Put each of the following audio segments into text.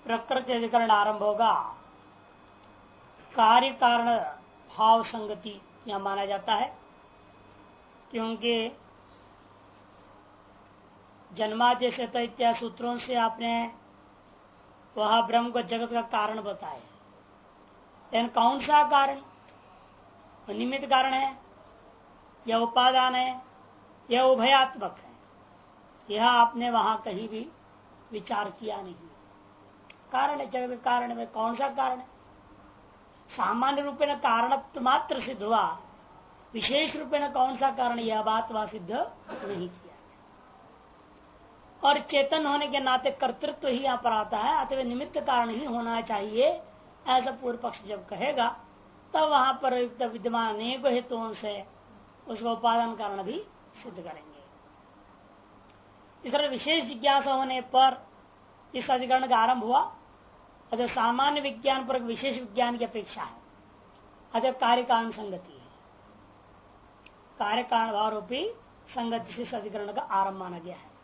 प्रकृति अधिकरण आरंभ होगा। कार्य कारण भाव संगति यह माना जाता है, क्योंकि जन्माद्य से तो इत्यादि सूत्रों से आपने वह ब्रह्म को जगत का कारण बताया। लेकिन कौन सा कारण? निमित्त कारण है या उपादान है या उभयात्मक है, यह आपने वहां कहीं भी विचार किया नहीं। कारण है, जगत कारण में कौन सा कारण है? सामान्य रूप में कारणत्व मात्र सिद्ध हुआ, विशेष रूप में कौन सा कारण, यह बात वहां सिद्ध नहीं किया। और चेतन होने के नाते कर्तृत्व ही यहाँ पर आता है, अतः निमित्त कारण ही होना चाहिए, ऐसा पूर्व पक्ष जब कहेगा तब वहां पर विद्यमान अनेक हेतुओं से उसको उपादान कारण भी सिद्ध करेंगे। इस तरह विशेष जिज्ञासा होने पर इस अधिकरण का आरंभ हुआ। अतः सामान्य विज्ञान पर विशेष विज्ञान की अपेक्षा है, अतः कार्य कारण संगति है। कार्य कारण भाव रूपी संगति से इस अधिकरण का आरंभ माना गया है।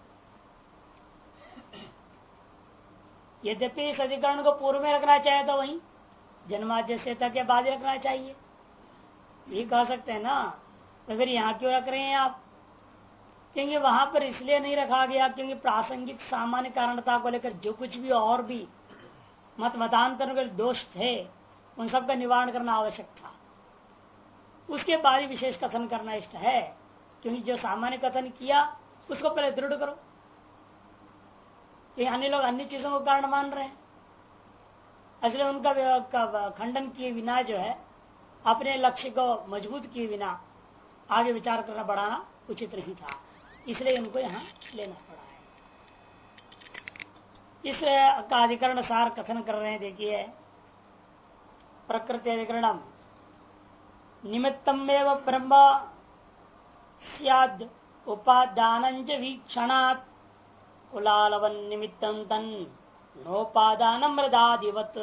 यद्यपि इस अधिकरण को पूर्व में रखना चाहिए तो वहीं जन्माद्यस्यता के बाद रखना चाहिए, ये कह सकते हैं ना। तो फिर यहाँ क्यों रख रहे हैं आप? क्योंकि वहां पर इसलिए नहीं रखा गया क्योंकि प्रासंगिक सामान्य कारणता को लेकर जो कुछ भी और भी मतांतर के दोष थे उन सब का निवारण करना आवश्यक था। उसके बाद ही विशेष कथन करना इष्ट है, क्योंकि जो सामान्य कथन किया उसको पहले दृढ़ करो। ये अन्य लोग अन्य चीजों को कारण मान रहे हैं, इसलिए उनका खंडन किए बिना जो है अपने लक्ष्य को मजबूत किए बिना आगे विचार करना बढ़ाना उचित नहीं था, इसलिए इनको यहाँ लेना पड़ा है। इस का अधिकरण सार कथन कर रहे हैं। देखिए, प्रकृति अधिकरणम निमित्तम एव ब्रह्म स्याद् उपादानं च वीक्षणात् कुलालवन निमित्तं तन् नोपादानं मृदादिवत्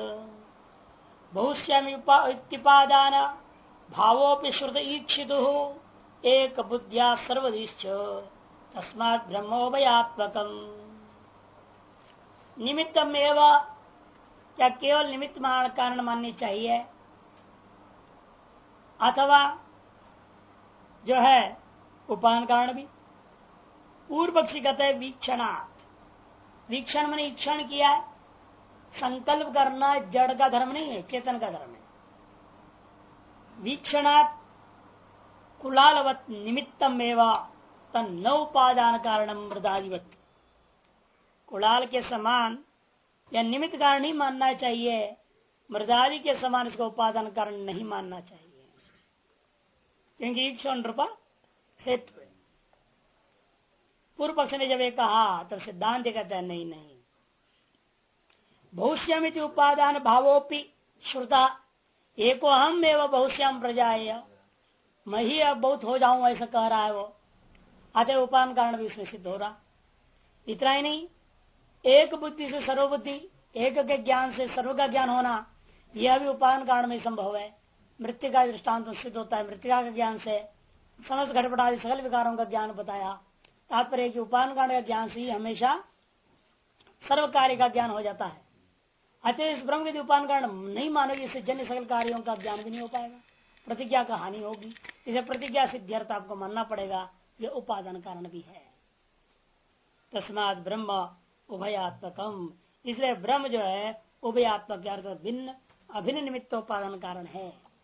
बहुश्याम्युपादान भावोपि श्रुत ईक्षितुः एक बुद्ध्या सर्वदिश्च तस्मात् ब्रह्मोभयात्मकम्। निमित्तम एव, क्या केवल निमित्त कारण माननी चाहिए, अथवा जो है उपादान कारण भी? पूर्व पक्षी कहते हैं वीक्षणात्। वीक्षण मैंने ईक्षण किया है, संकल्प करना जड़ का धर्म नहीं है, चेतन का धर्म है। वीक्षणात् कुलालवत निमित्तम एवं तन उपादान कारणम मृदादिवत। कुलाल के समान या निमित्त कारण नहीं मानना चाहिए, मृदादि के समान इसको उपादान कारण नहीं मानना चाहिए, क्योंकि ईक्षण रूपा हेतु। पूर्व पक्ष ने जब ये कहा तब सिद्धांत कहता है नहीं नहीं, बहुश्यामिति उपादान भावोपि श्रुता एको हम एवं बहुश्याम प्रजाएय, मैं ही अब बहुत हो जाऊं ऐसा कह रहा है वो, अतः उपादान कारण भी उसमें सिद्ध हो रहा। इतना ही नहीं, एक बुद्धि से सर्वबुद्धि, एक के ज्ञान से सर्व का ज्ञान होना, यह भी उपादान कारण में संभव है। मृत्यु का दृष्टांत सिद्ध होता है, मृत्यु के ज्ञान से समस्त घटपट आदि सकल विकारों का ज्ञान बताया। तात्पर्य कि उपादान कारण का ज्ञान से ही हमेशा सर्व कार्य का ज्ञान हो जाता है। अतः इस ब्रह्म के उपादान कारण नहीं मानोगे, इससे जन्य सकल कार्यों का ज्ञान भी नहीं हो पाएगा, प्रतिज्ञा का हानि होगी। इसे प्रतिज्ञा सिद्ध्यर्थ आपको मानना पड़ेगा, यह उपादान कारण भी है। तस्मात् ब्रह्म उभयात्मकम, इसलिए ब्रह्म जो है उभयात्मक अर्थ भिन्न अभिन्न निमित्त उपादान कारण है।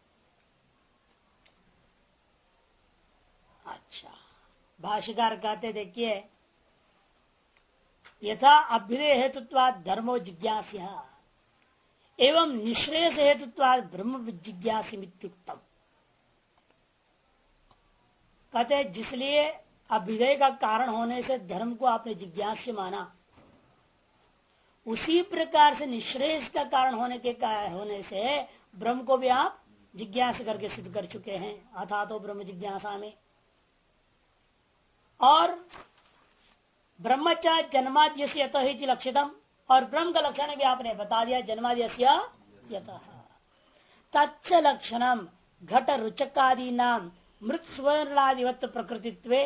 अच्छा, भाष्यकार कहते देखिए, यथा अभ्युदय हेतुत्वाद धर्मो जिज्ञास्य एवं निश्रेयस हेतुत्वाद ब्रह्म जिज्ञासित्युक्तम। कहते जिसलिए अभ्युदय का कारण होने से धर्म को आपने जिज्ञास्य माना, उसी प्रकार से निश्रेयस का कारण होने से ब्रह्म को भी आप जिज्ञासा करके सिद्ध कर चुके हैं, अथा तो ब्रह्म जिज्ञासा में। और ब्रह्मचा जन्माद्यस्य यतः इति लक्षितम, और ब्रह्म का लक्षण भी आपने बता दिया, जन्माद्यस्य यतः। तच्च लक्षणम घट रुचकादी नाम मृत स्वर्णादिवत प्रकृतित्वे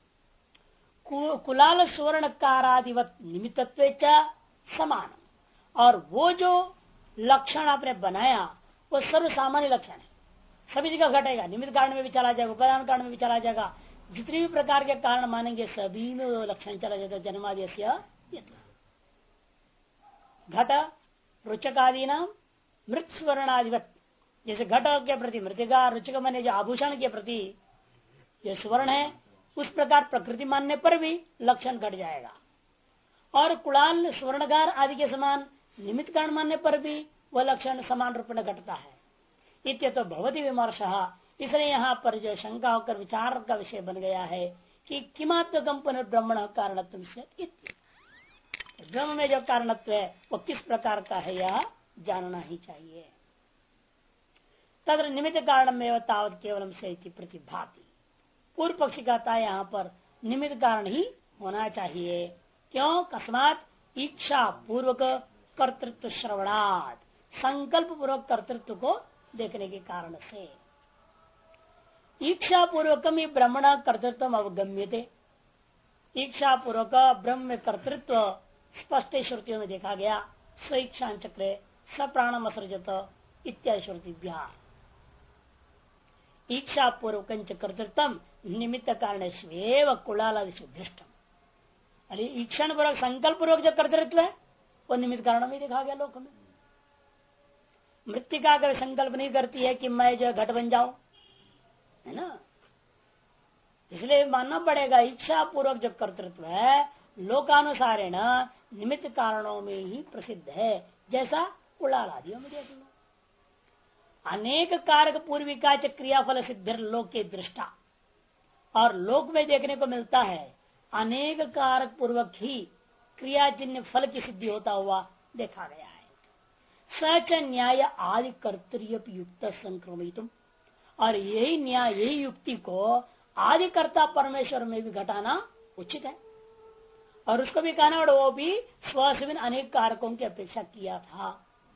कुलाल स्वर्ण कारादिवत निमित्तत्वे च समान। और वो जो लक्षण आपने बनाया वो सर्व सामान्य लक्षण है, सभी जगह घटेगा। निमित्त कारण में भी चला जाएगा, उपादान कारण में भी चला जाएगा, जितने भी प्रकार के कारण मानेंगे सभी में वो लक्षण चला जाएगा। जन्मादि घट रुचकादि नाम मृत स्वर्णाधिपत, जैसे घट के प्रति मृतिका, रुचक माने जो आभूषण के प्रति जो स्वर्ण है, उस प्रकार प्रकृति मानने पर भी लक्षण घट जाएगा। और कुलाल स्वर्णकार आदि के समान निमित्त कारण मानने पर भी वह लक्षण समान रूप में घटता है। इत्य तो भवती विमर्श, इसलिए यहाँ पर जो शंका होकर विचार का विषय बन गया है कि किमात्मकम पुनर्ब्रह्मण कारणत्व से, ब्रह्म में जो कारणत्व है वो किस प्रकार का है यह जानना ही चाहिए। तद निमित्त कारण में तावत केवलम से प्रतिभाति, पूर्व पक्षी कहता है यहाँ पर निमित्त कारण ही होना चाहिए। क्यों? कस्मात इच्छा पूर्वक कर्तृत्व श्रवणात्, संकल्प पूर्वक कर्तृत्व को देखने के कारण से। इच्छा पूर्वकम ही ब्रह्मण कर्तृत्व अवगम्यते, इच्छा पूर्वक ब्रह्म में कर्तृत्व स्पष्ट श्रुतियों में देखा गया। स्वेच्छा चक्रे सप्राणम असृजत इत्यादि श्रुतिभ्यां इच्छा पूर्वक कर्तृत्व निमित्त कारण कुलादिषु दृष्टम, अरे इच्छा पूर्वक संकल्प पूर्वक जो कर्तृत्व है वो निमित्त कारण में देखा गया लोक में। मृतिका अगर संकल्प नहीं करती है कि मैं जो घट बन जाऊं, है ना, इसलिए मानना पड़ेगा इच्छा पूर्वक जो कर्तृत्व है लोकानुसारेण निमित्त कारणों में ही प्रसिद्ध है। जैसा कुलाल आदियों में देख लो, अनेक कारक पूर्विका च क्रियाफल सिद्धिर लोक के दृष्टा, और लोक में देखने को मिलता है अनेक कारक पूर्वक ही क्रियाचिन्ह फल की सिद्धि होता हुआ देखा गया है। सच न्याय आदि कर्तव्य युक्त संक्रमित, और यही न्याय यही युक्ति को आदिकर्ता परमेश्वर में भी घटाना उचित है। और उसको भी कहना और वो भी स्व से अनेक कारकों की अपेक्षा किया था।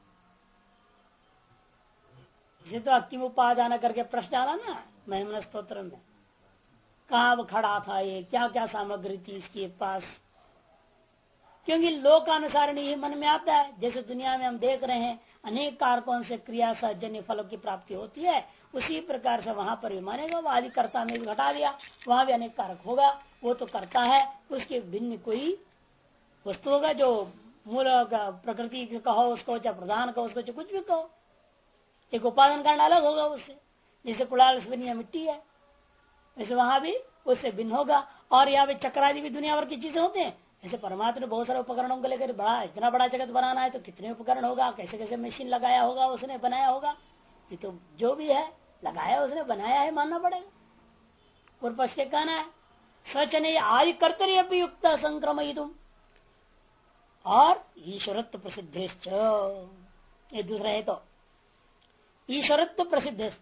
इसे तो अक्तिम उपादान करके प्रश्न डाला ना महिमन स्तोत्र में, कहाँ वो खड़ा था, ये क्या क्या सामग्री थी इसके पास, क्योंकि लोकानुसार यही मन में आता है। जैसे दुनिया में हम देख रहे हैं अनेक कारकों से क्रिया सजन्य फलों की प्राप्ति होती है, उसी प्रकार से वहां पर भी मानेगा। वो आदिकर्ता में भी घटा दिया, वहां भी अनेक कारक होगा, वो तो करता है, उसके भिन्न कोई वस्तु होगा जो मूल प्रकृति कहो उसको, चाहे प्रधान कहो उसको, चाहे कुछ भी कहो, एक उपादान कारण अलग होगा उससे। जैसे कुलाल से बनी मिट्टी है, वैसे वहां भी उससे भिन्न होगा। और यहाँ पे चक्रादि भी दुनिया भर की चीजें होते हैं। जैसे परमात्मा ने बहुत सारे उपकरणों को लेकर बड़ा, इतना बड़ा जगत बनाना है तो कितने उपकरण होगा, कैसे कैसे मशीन लगाया होगा, उसने बनाया होगा। ये तो जो भी है लगाया उसने, बनाया है, मानना पड़ेगा। पूर्व पक्ष के कहना है सच ने आदि कर्तव्य युक्त संक्रमित, और ईश्वरत्व प्रसिद्ध, ये दूसरा है तो ईश्वरत्व प्रसिद्ध,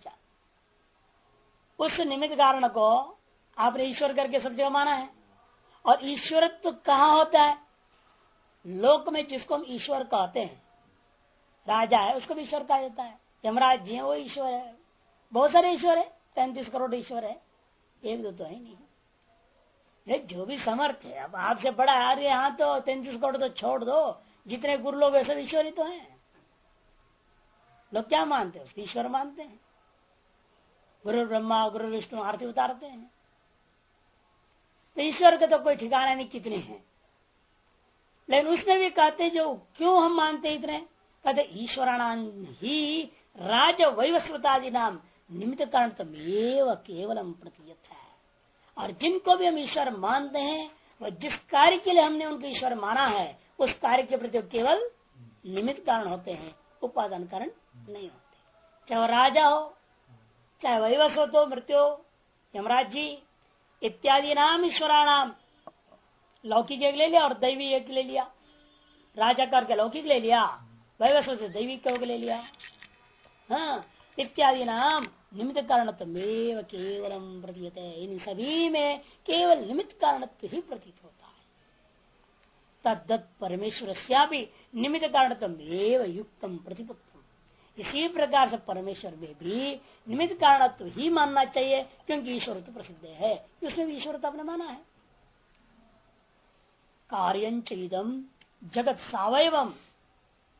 उस निमित्त कारण को आपने ईश्वर करके सब जगह माना है। और ईश्वरत्व कहाँ होता है? लोक में जिसको हम ईश्वर कहते हैं, राजा है उसको भी ईश्वर कहा जाता है, यमराज जी है वो ईश्वर है, बहुत सारे ईश्वर है, 33 करोड़ ईश्वर है, एक दो तो है नहीं। ये जो भी समर्थ है, अब आपसे बड़ा आ रही है, यहाँ तो 33 करोड़ तो छोड़ दो, जितने गुरु लोग वैसे ईश्वर ही तो हैं। लोग क्या मानते हैं? ईश्वर मानते हैं। गुरु ब्रह्मा गुरु विष्णु आरती उतारते हैं, तो ईश्वर का तो कोई ठिकाना नहीं कितने हैं। लेकिन उसमें भी कहते जो क्यों हम मानते इतने, कहते ईश्वराणाम ही राज वैवस्वतादि नाम निमित्त कारण तमेव केवलम प्रतीयत है। और जिनको भी हम ईश्वर मानते हैं वह जिस कार्य के लिए हमने उनको ईश्वर माना है उस कार्य के प्रति केवल निमित्त कारण होते हैं, उपादान कारण नहीं होते। चाहे वह राजा हो, चाहे वैवस्वत हो, मृत्यु यमराज जी इत्यादि नाम ईश्वराणाम, लौकिक एक ले लिया और दैवी एक ले लिया, राजा करके लौकिक ले लिया, वैवस्वत से दैवी के ले लिया, हाँ, इत्यादि नाम निमित्त कारणत्वेव केवलम प्रतीयत है। इन सभी में केवल निमित्त कारणत्व ही प्रतीत होता है। तद्दत् परमेश्वर श्यापि निमित्त कारणत्वेव युक्तम प्रतिपत्तम, इसी प्रकार से परमेश्वर में भी निमित्त कारणत्व ही मानना चाहिए, क्योंकि ईश्वर तो प्रसिद्ध है, उसमें भी ईश्वर तो अपने माना है। कार्यंच इदम जगत सावयवम,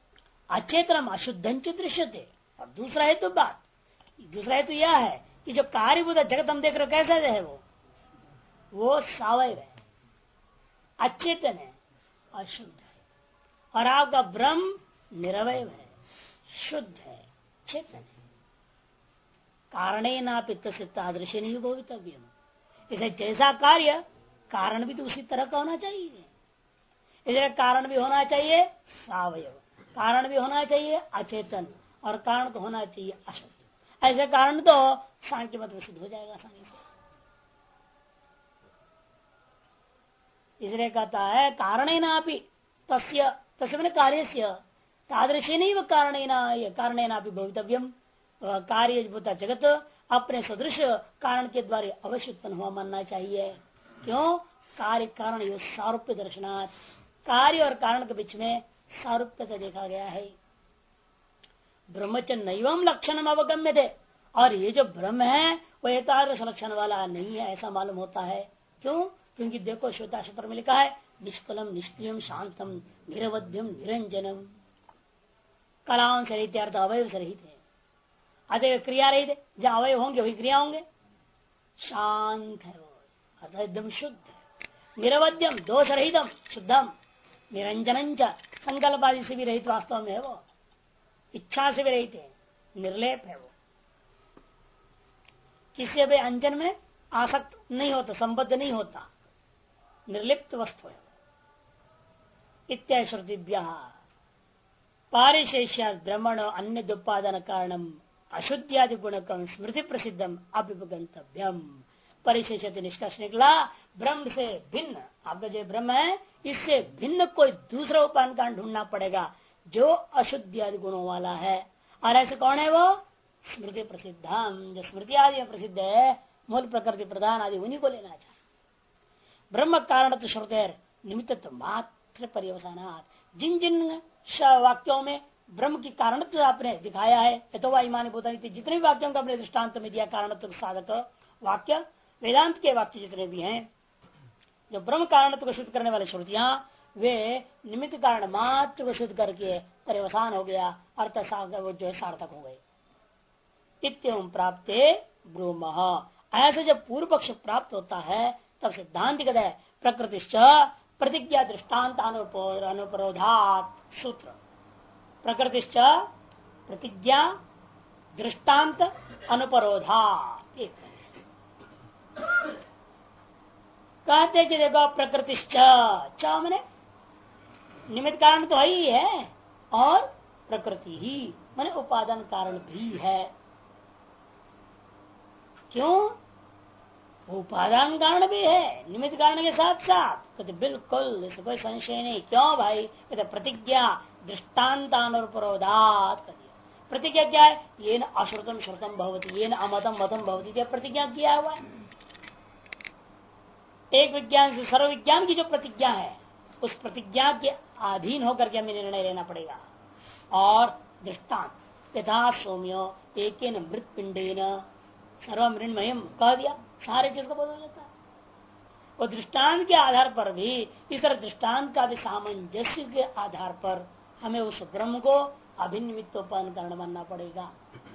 अचेतनम अशुद्धं च दृश्यते। और दूसरा हेतु बात, दूसरा हेतु यह है कि जो कार्यभूत जगत हम देख रहे हो कैसे है, वो सावयव है, अचेतन है, अशुद्ध है। और आपका ब्रह्म निरवय है, शुद्ध है, चेतन है। कारणे ना पित्त से तादृश नहीं भवितव्य। इसे जैसा कार्य कारण भी तो उसी तरह का होना चाहिए। इसलिए कारण भी होना चाहिए सावयव, कारण भी होना चाहिए अचेतन, और कारण तो होना चाहिए अशुद्ध। ऐसे कारण तो सांख्य मत में सिद्ध हो जाएगा आसानी से। इसलिए कहता है कारणे ना भी तस्य तस्य कार्य तादृश नहीं कारणे ना भी भवितव्यम। कार्य जगत अपने सदृश कारण के द्वारा अवश्य उत्पन्न हुआ मानना चाहिए। क्यों? कार्य कारण यो सारूप्य दर्शनात्, कार्य और कारण के बीच में सारूप्यता देखा गया है। ब्रह्मचर्य नैवम लक्षण अवगम्य थे, और ये जो ब्रह्म है वो एकादश लक्षण वाला नहीं है ऐसा मालूम होता है। क्यों? क्योंकि देखो श्वेता सूत्र में लिखा है निष्कलम निष्क्रियम शांतम निरवध्यम निरंजनम। कलाओं से रहित अर्थ अवयव से रहित है, अतः क्रिया रहित है, जहां अवयव होंगे वही क्रिया होंगे। शांत है वो, अर्थात एकदम शुद्ध है। निरवध्यम दोष रहितम शुद्धम, निरंजन संकल्प आदि से भी रहित वास्तव में है वो, इच्छा से भी रहित है, निर्लेप है वो, किसी भी अंजन में आसक्त नहीं होता, संबद्ध नहीं होता, निर्लिप्त वस्तु है। इत्यादि श्रुतिभ्यः पारिशेष्या ब्रह्मण अन्य दुपादन कारणम अशुद्धियादि गुणकम स्मृति प्रसिद्धम अभिगंतव्यम। परिशेष निष्कर्ष निकला ब्रह्म से भिन्न, आपका जो ब्रह्म है इससे भिन्न कोई दूसरा उपादान कारण ढूंढना पड़ेगा जो अशुद्धि आदि गुणों वाला है। और ऐसे कौन है वो? स्मृति प्रसिद्धम, जो स्मृति आदि में प्रसिद्ध है, मूल प्रकृति प्रधान आदि उन्हीं को लेना चाहिए। ब्रह्म कारण श्रुतेर निमित्त मात्र पर्यवसानात्, जिन जिन वाक्यों में ब्रह्म की कारणत्व आपने दिखाया है, तो वह ईमानी बोधन जितने भी वाक्यों का अपने दृष्टांत में दिया कारणत्व साधक वाक्य, वेदांत के वाक्य जितने भी हैं, जो ब्रह्म कारणत्व को सिद्ध करने वाले श्रुतियां, वे निमित्त कारण मात्र को सिद्ध करके पर्यवसान हो गया, अर्थ वो जो सार्थक हो गए। इत्यं प्राप्ते ब्रूमः, ऐसे जब पूर्व पक्ष प्राप्त होता है तब सिद्धांत कहता है प्रकृतिश्च प्रतिज्ञा दृष्टान्त अनुपरोधात सूत्र। प्रकृतिश्च प्रतिज्ञा दृष्टान्त अनुपरोधात, कहते कि देखो प्रकृतिश्च, मैंने निमित्त कारण तो ही है और प्रकृति ही माने उपादान कारण भी है। क्यों? उपादान कारण भी है निमित्त कारण के साथ साथ, कहते बिल्कुल इसमें कोई संशय नहीं। क्यों भाई? कहते प्रतिज्ञा दृष्टान्तानुपरोधात। प्रतिज्ञा क्या है? ये न अश्रुतम श्रुतम भवती, ये न अमतम मतम भवती, प्रतिज्ञा किया हुआ है। एक विज्ञान से सर्व विज्ञान की जो प्रतिज्ञा है उस प्रतिज्ञा के अधीन होकर के हमें निर्णय लेना पड़ेगा। और दृष्टांत यथा सौम्यो एक मृत पिंडेन सर्व मृण्मयम कह दिया, सारे चीज को बदल जाता है। और दृष्टांत के आधार पर भी इस तरह दृष्टांत का भी सामंजस्य के आधार पर हमें उस ब्रह्म को अभिनिमित्तोपन्न कारण मानना पड़ेगा।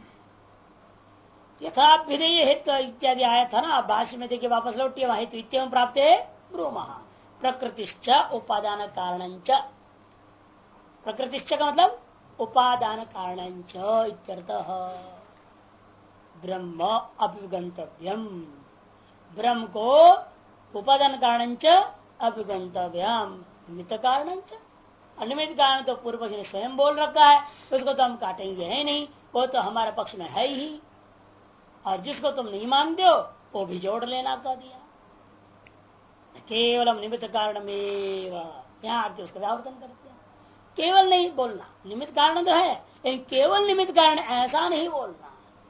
यथा विधेय हेतु इत्यादि आया था ना भाष्य में, देखिए वापस लौटिए वहां हेतु इत्यम प्राप्त ब्रूमः प्रकृतिश्च उपादान कारणंच। प्रकृतिश्च का मतलब उपादान कारणंच इत्यर्थः। ब्रह्म अभिगंतव्यम, ब्रह्म को उपादान कारणंच अभिगंतव्यम निमित्त कारणंच। अनिमित्त कारण तो पूर्व पक्ष ने स्वयं बोल रखा है, तो उसको तो हम काटेंगे है नहीं, वो तो हमारे पक्ष में है ही। और जिसको तुम नहीं मानते हो वो भी जोड़ लेना कह दिया। केवलम निमित्त कारण में यहाँ आके उसका व्यावर्तन कर दिया। केवल नहीं बोलना, निमित्त कारण तो है लेकिन केवल निमित्त कारण ऐसा नहीं बोलना।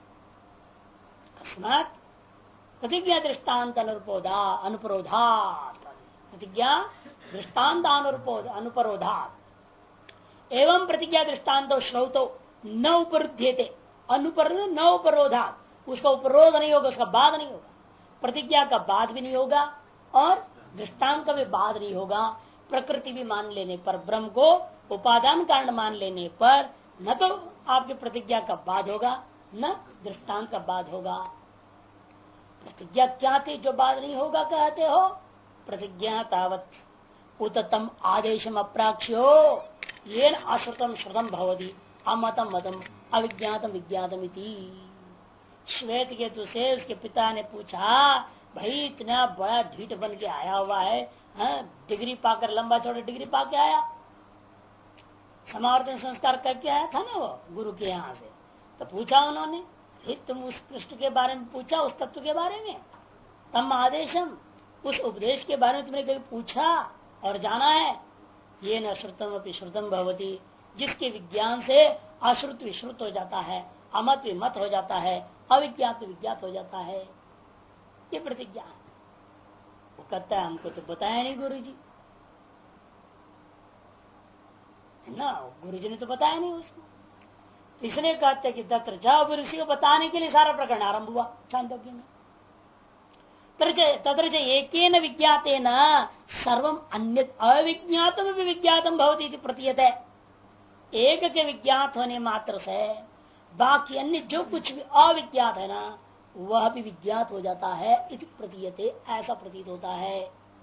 अकस्मात प्रतिज्ञा दृष्टान्त अनुपरोधात, प्रतिज्ञा दृष्टान्त अनुपरोधात एवं प्रतिज्ञा दृष्टान्त श्रौतो न उपरुध्यते, न उपरोधात, उसका उपरोध नहीं होगा, उसका बाद नहीं होगा। प्रतिज्ञा का बाद भी नहीं होगा और दृष्टांत का भी बाद नहीं होगा। प्रकृति भी मान लेने पर ब्रह्म को उपादान कारण मान लेने पर न तो आपकी प्रतिज्ञा का बाद होगा न दृष्टांत का बाद होगा। प्रतिज्ञा क्या थी जो बाद नहीं होगा कहते हो? प्रतिज्ञा तावत उततम आदेशम अप्राक्ष्यो ये अश्रुतम श्रुतम भवति अमतम मतम अविज्ञातम विज्ञातम इति। श्वेत केतु से उसके पिता ने पूछा, भाई इतना बड़ा ढीठ बन के आया हुआ है, डिग्री पाकर लंबा चौड़ा डिग्री पाके आया, समावर्तन संस्कार करके आया था ना वो गुरु के यहाँ से। तो पूछा उन्होंने, तुम उस पृष्ठ के बारे में पूछा, उस तत्व के बारे में, तम आदेशम उस उपदेश के बारे में तुमने कभी पूछा और जाना है? ये न श्रुतम अपनी श्रुतम भवती, जिसके विज्ञान से अश्रुत विश्रुत हो जाता है, अमत विमत हो जाता है, अविज्ञात विज्ञात हो जाता है। ये प्रतिज्ञा है। वो कहता है हमको तो बताया नहीं गुरु जी, ना गुरु जी ने तो बताया नहीं उसको। इसने कहते कि तत्र जब ऋषि को बताने के लिए सारा प्रकरण आरंभ हुआ छांदोग्य में। तत्र एकेन विज्ञातेन सर्वम अन्य अविज्ञातम भी विज्ञातम भवति इति प्रतीयते। एक के विज्ञात होने मात्र से बाकी अन्य जो कुछ भी अविज्ञात है ना वह भी विज्ञात हो जाता है इति प्रतीयते, ऐसा प्रतीत होता है।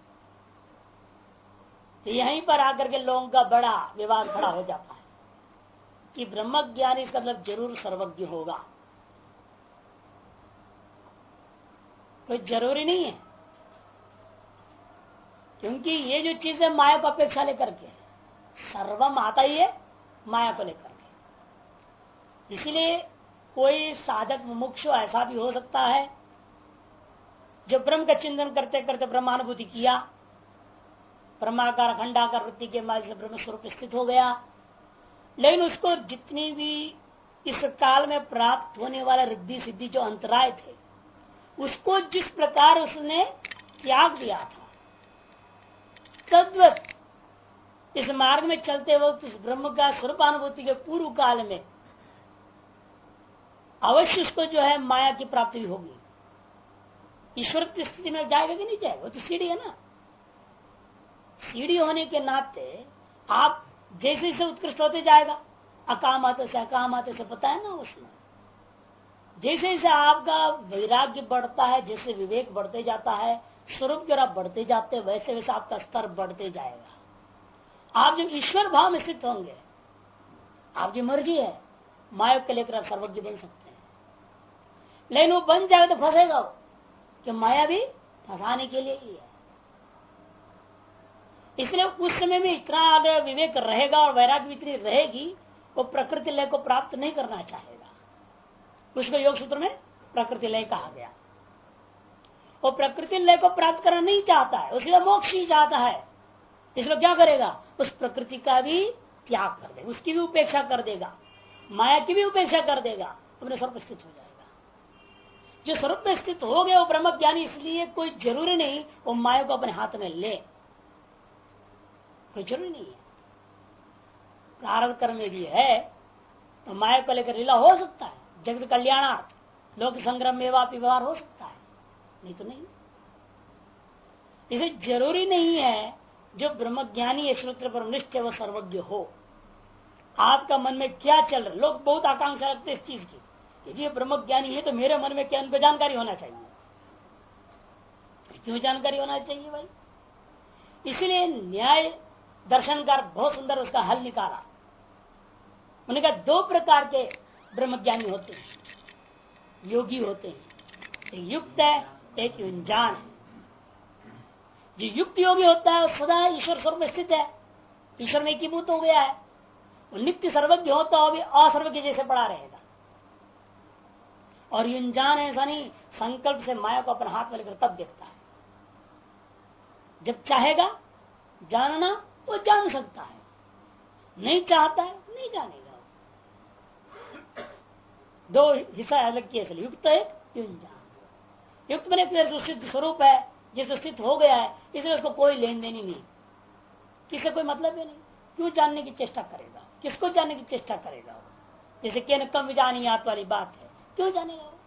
तो यहीं पर आकर के लोगों का बड़ा विवाद खड़ा हो जाता है कि ब्रह्म ज्ञानी इसका मतलब जरूर सर्वज्ञ होगा। कोई जरूरी नहीं है, क्योंकि ये जो चीज है माया को अपेक्षा लेकर के सर्वम आता ही है माया को लेकर के। इसीलिए कोई साधक मुमुक्षु ऐसा भी हो सकता है जो ब्रह्म का चिंतन करते करते ब्रह्मानुभूति किया, ब्रह्माकार खंडाकार वृत्ति के माध्यम से ब्रह्म स्वरूप स्थित हो गया, लेकिन उसको जितनी भी इस काल में प्राप्त होने वाला रिद्धि सिद्धि जो अंतराय थे उसको जिस प्रकार उसने त्याग दिया था, तद्वत इस मार्ग में चलते वक्त इस ब्रह्म का स्वरूपानुभूति के पूर्व काल में अवश्य उसको जो है माया की प्राप्ति होगी। ईश्वर की स्थिति में जाएगा कि नहीं जाएगा? वो तो सीढ़ी है ना। सीढ़ी होने के नाते आप जैसे जैसे उत्कृष्ट होते जाएगा, अकामत से अकामत से पता है ना उसमें, जैसे जैसे आपका वैराग्य बढ़ता है, जैसे विवेक बढ़ते जाता है, स्वरूप की ओर आप बढ़ते जाते हैं, वैसे वैसे आपका स्तर बढ़ते जाएगा। आप जब ईश्वर भाव में स्थित होंगे, आपकी मर्जी है, माया को लेकर आप सर्वज्ञ बन सकते हैं, लेकिन वो बन जाएगा तो फंसेगा वो, कि माया भी फंसाने के लिए ही है। इसलिए उस समय में इतना विवेक रहेगा और वैराग्य इतनी रहेगी, वो प्रकृति लय को प्राप्त नहीं करना चाहेगा। उसको योग सूत्र में प्रकृति लय कहा गया। वो प्रकृति लय को प्राप्त करना नहीं चाहता है, उसके मोक्ष ही चाहता है। इसलिए क्या करेगा? उस प्रकृति का भी त्याग कर देगा, उसकी भी उपेक्षा कर देगा, माया की भी उपेक्षा कर देगा, अपने स्वरूप स्थित हो जाएगा। जो स्वरूप में स्थित हो गया वो ब्रह्म ज्ञानी, इसलिए कोई जरूरी नहीं वो माया को अपने हाथ में ले, कोई जरूरी नहीं है। प्रारब्ध कर्म में भी है तो माया को लेकर लीला हो सकता है, जगत कल्याणार्थ लोक संग्रम में व्यवहार हो सकता है, नहीं तो नहीं। इसे जरूरी नहीं है जो ब्रह्मज्ञानी सूत्र पर निश्चय व सर्वज्ञ हो। आपका मन में क्या चल रहा है? लोग बहुत आकांक्षा रखते इस चीज की, यदि ये ब्रह्मज्ञानी है तो मेरे मन में क्या, उनको जानकारी होना चाहिए। क्यों जानकारी होना चाहिए भाई? इसलिए न्याय दर्शनकार बहुत सुंदर उसका हल निकाला। उन्होंने कहा दो प्रकार के ब्रह्मज्ञानी होते हैं, योगी होते हैं, एक युक्त है, एक युंजान है। जो युक्त योगी होता है सदा ईश्वर स्वरूप में स्थित है, ईश्वर में एकीभूत हो गया है, वो नित्य सर्वज्ञ होता हो भी असर्वज्ञ जैसे पड़ा रहेगा। और युंजान ऐसा नहीं, संकल्प से माया को अपने हाथ में लेकर तब देखता है, जब चाहेगा जानना वो जान सकता है, नहीं चाहता है नहीं जानेगा। दो हिस्सा अलग किए, युक्त है युंजान। युक्त मैंने सिद्ध स्वरूप है जिससे स्थित हो गया है, इसलिए उसको कोई लेन देन ही नहीं, किससे कोई मतलब ही नहीं। क्यों जानने की चेष्टा करेगा? किसको जानने की चेष्टा करेगा? जैसे कहने कम जानियात वाली बात है, क्यों जानेगा वो?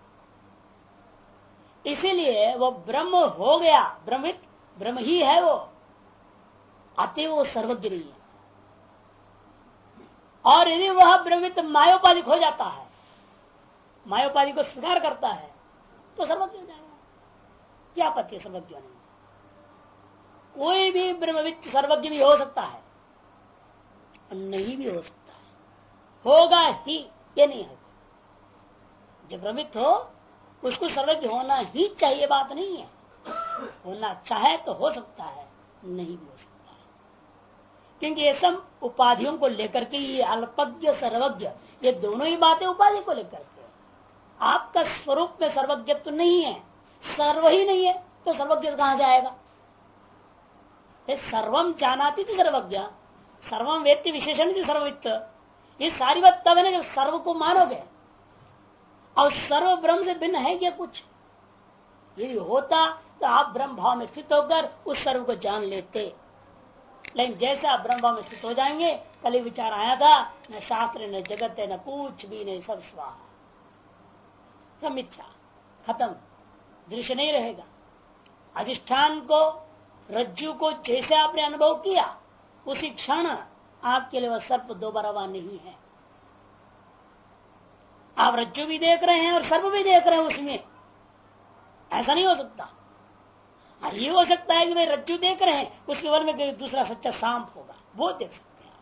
इसीलिए वो ब्रह्म हो गया, ब्रह्मित ब्रह्म ही है वो, अतएव वो सर्वज्ञ नहीं है। और यदि वह ब्रह्मविद मायोपाधिक हो जाता है, मायोपाधि को स्वीकार करता है, तो सर्वज्ञ हो जाएगा। क्या आपत्ति? सर्वज्ञ नहीं, कोई भी ब्रह्मविद सर्वज्ञ भी हो सकता है और नहीं भी हो सकता है, होगा ही, ये नहीं है। जब ब्रह्मविद हो उसको सर्वज्ञ होना ही चाहिए, बात नहीं है। होना चाहे तो हो सकता है, नहीं भी हो सकता है, क्योंकि ये सब उपाधियों को लेकर के, ये अल्पज्ञ सर्वज्ञ, ये दोनों ही बातें उपाधि को लेकर के। आपका स्वरूप में सर्वज्ञत्व तो नहीं है, सर्व ही नहीं है, तो सर्वज्ञ कहां जाएगा? सर्वम जानाति थी सर्वज्ञ, सर्वम वेत्ति विशेषण थी सर्ववित्त। ये सारी बात तब है ना जब सर्व को मानोगे। और सर्व ब्रह्म से भिन्न है क्या कुछ? यदि होता तो आप ब्रह्म भाव में स्थित होकर उस सर्व को जान लेते। लेकिन जैसे आप ब्रह्म भाव में स्थित हो जाएंगे, कल ही विचार आया था, न शास्त्र न जगत है, न कुछ भी नहीं, सब स्वाहा, सब मिथ्या, खत्म, दृश्य नहीं रहेगा। अधिष्ठान को, रज्जु को जैसे आपने अनुभव किया, उसी क्षण आपके लिए वह सर्प दोबारा वहां नहीं है। आप रज्जु भी देख रहे हैं और सर्प भी देख रहे हैं उसमें, ऐसा नहीं हो सकता। ये हो सकता है कि भाई रज्जु देख रहे हैं, उसके बल में दूसरा सच्चा सांप होगा, वो देख सकते हैं,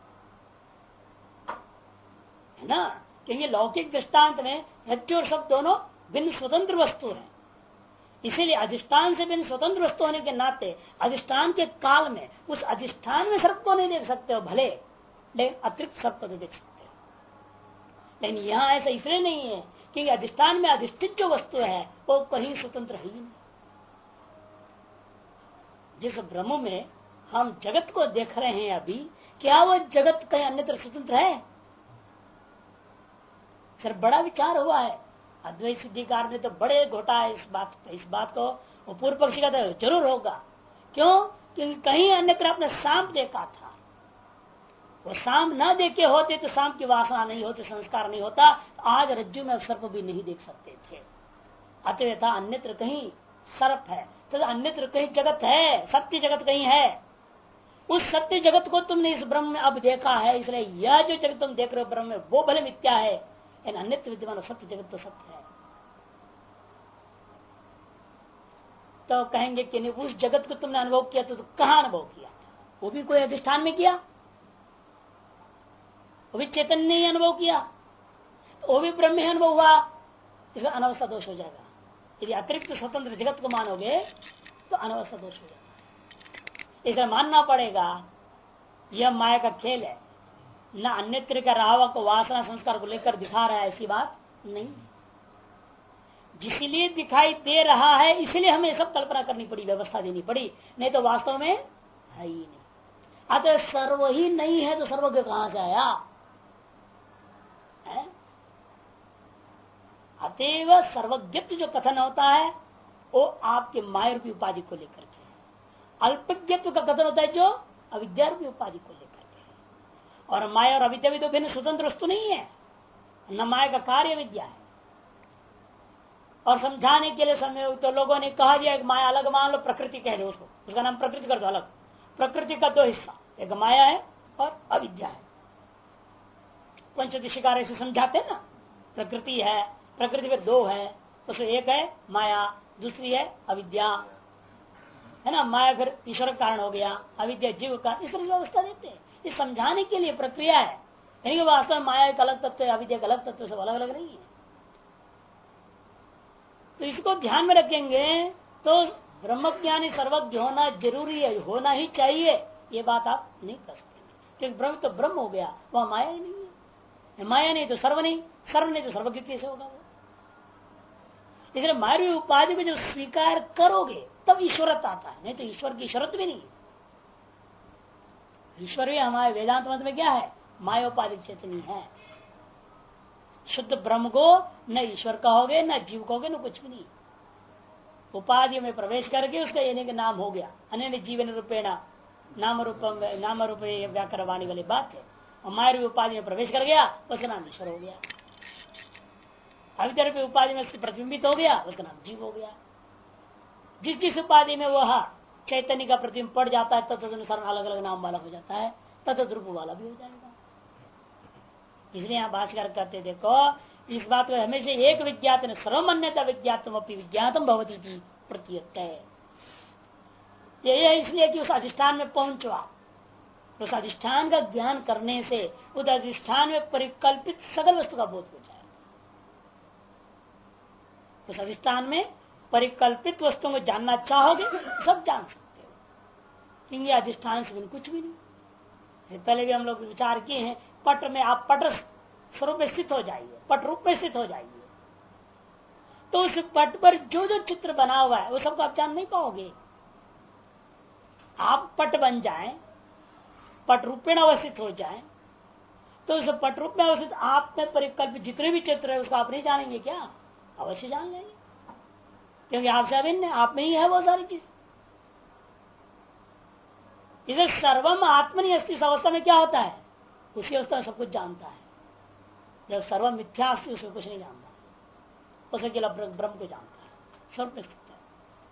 है ना? क्योंकि लौकिक दृष्टांत में रज्जु और सर्प दोनों भिन्न स्वतंत्र वस्तु हैं। इसीलिए अधिष्ठान से भिन्न स्वतंत्र वस्तु होने के नाते अधिष्ठान के काल में उस अधिष्ठान में सर्प को नहीं देख सकते हो भले, लेकिन अतिरिक्त सर्प को तो देख सकते हो। लेकिन यहाँ ऐसा इसलिए नहीं है क्योंकि अधिष्ठान में अधिष्ठित जो वस्तु है वो कहीं स्वतंत्र है ही नहीं। जिस ब्रह्म में हम जगत को देख रहे हैं अभी, क्या वो जगत कहीं अन्यत्र स्वतंत्र है? सर बड़ा विचार हुआ है, अद्वैत सिद्धिकार ने तो बड़े घोटा है इस बात को। वो पूर्व पक्षी का तो जरूर होगा, क्यों? क्योंकि कहीं अन्यत्र आपने सांप देखा था, वो सांप न देखे होते तो सांप की वासना नहीं होती, संस्कार नहीं होता, आज रज्जु में सर्प भी नहीं देख सकते थे। अतः था अन्यत्र कहीं सर्प है तो अन्यत्र कहीं जगत है, सत्य जगत कहीं है। उस सत्य जगत को तुमने इस ब्रह्म में अब देखा है, इसलिए यह जो जगत तुम देख रहे हो ब्रह्म में वो भले मिथ्या है, लेकिन अन्यत्र विद्यमान सत्य जगत तो सत्य है। तो कहेंगे कि नहीं, उस जगत को तुमने अनुभव किया तो कहां अनुभव किया? वो भी कोई अधिष्ठान में किया, वो भी चैतन्य ने अनुभव किया, तो वो भी ब्रह्म में अनुभव हुआ, इसका अनवस्था दोष हो जाएगा। यदि अतिरिक्त स्वतंत्र जगत को मानोगे तो अनवस्था दोष हो जाएगा। इसलिए मानना पड़ेगा यह माया का खेल है, न अन्यत्र का रावक को वासना संस्कार को लेकर दिखा रहा है, ऐसी बात नहीं। जिसलिए दिखाई दे रहा है इसलिए हमें सब कल्पना करनी पड़ी, व्यवस्था देनी पड़ी, नहीं तो वास्तव में है ही नहीं। अतः सर्व ही नहीं है तो सर्वज्ञ कहां से आया? अतएव सर्वज्ञत्व जो कथन होता है वो आपके माया रूपी उपाधि को लेकर के है। अल्पज्ञत्व का कथन होता है जो अविद्या रूपी उपाधि को लेकर के है। और माया और अविद्या भी तो भिन्न स्वतंत्र वस्तु नहीं है, न माया का कार्य विद्या है। और समझाने के लिए समय तो लोगों ने कहा दिया माया अलग मान लो, प्रकृति कह दो उसको, उसका नाम प्रकृति कर दो अलग। प्रकृति का दो हिस्सा, एक माया है और अविद्या है। पंचदशिकार ऐसे समझाते हैं ना, प्रकृति है, प्रकृति में दो है, उसमें एक है माया, दूसरी है अविद्या, है ना। माया फिर ईश्वर का कारण हो गया, अविद्या जीव का, इस तरह की व्यवस्था देते हैं। ये समझाने के लिए प्रक्रिया है, यानी कि वास्तव में माया एक अलग तत्व है, अविद्या का अलग तत्व, सब अलग अलग नहीं है। तो इसको ध्यान में रखेंगे तो ब्रह्मज्ञानी सर्वज्ञ होना जरूरी है, होना ही चाहिए, ये बात आप नहीं कर सकते। क्योंकि ब्रह्म तो ब्रह्म हो गया, वह माया ही नहीं है। माया नहीं तो सर्व नहीं, सर्व नहीं तो सर्वज्ञ कैसे होगा? इसलिए माया उपाधि को जब स्वीकार करोगे तब ईश्वरत्व आता है, नहीं तो ईश्वर की ईश्वरत्व भी नहीं। ईश्वर भी हमारे वेदांत मत में क्या है? मायोपाधिक चेतनी है। शुद्ध ब्रह्म को न ईश्वर कहोगे, न जीव कहोगे, न कुछ भी नहीं। उपाधि में प्रवेश करके उसका ये नाम हो गया, अन्य जीवन रूपेणा नाम रूप व्याकरवाणी वाली बात है। और माया उपाधि में प्रवेश कर गया, उसका नाम ईश्वर हो गया। अविद्या रूपी उपाधि में प्रतिबिंबित हो गया, उसका नाम जीव हो गया। जिस जिस उपाधि में वह चैतन्य का प्रतिबिंब पड़ जाता है तत्नुसार अलग अलग नाम वाला हो जाता है, तत्त रूप वाला भी हो जाएगा। इसलिए यहाँ भाष्यकार कहते देखो इस बात को हमेशा एक विज्ञात सर्वमान्यता विज्ञातम अपनी विज्ञातम भवती थी प्रतीयत है। ये इसलिए कि उस अधिष्ठान में पहुंचवा, उस अधिष्ठान का ज्ञान करने से उस अधिष्ठान में परिकल्पित सकल वस्तु का बोध हो जाए। उस अधिष्ठान में परिकल्पित वस्तुओं को जानना चाहोगे सब जान सकते हो, क्योंकि अधिष्ठान से बिन कुछ भी नहीं। पहले भी हम लोग विचार किए हैं, पट में आप पट स्वरूप में स्थित हो जाइए, पट रूप में स्थित हो जाइए, तो उस पट पर जो जो चित्र बना हुआ है वो सबको आप जान नहीं पाओगे। आप पट बन जाएं, पट रूप में अवस्थित हो जाएं, तो उस पट रूप में अवस्थित आप में परिकल्पित जितने भी चित्र है उसको आप नहीं जानेंगे क्या? अवश्य जान लेंगे, क्योंकि आपसे अभिन्न है, आप में ही है वो सारी चीज। इसे सर्वम आत्मनि अस्ति, इस अवस्था में क्या होता है? उसी अवस्था में सब कुछ जानता है। जब सर्वम मिथ्या अस्ति उसमें कुछ नहीं जानता, उसे केवल ब्रह्म को जानता है, सर्व में स्थित है।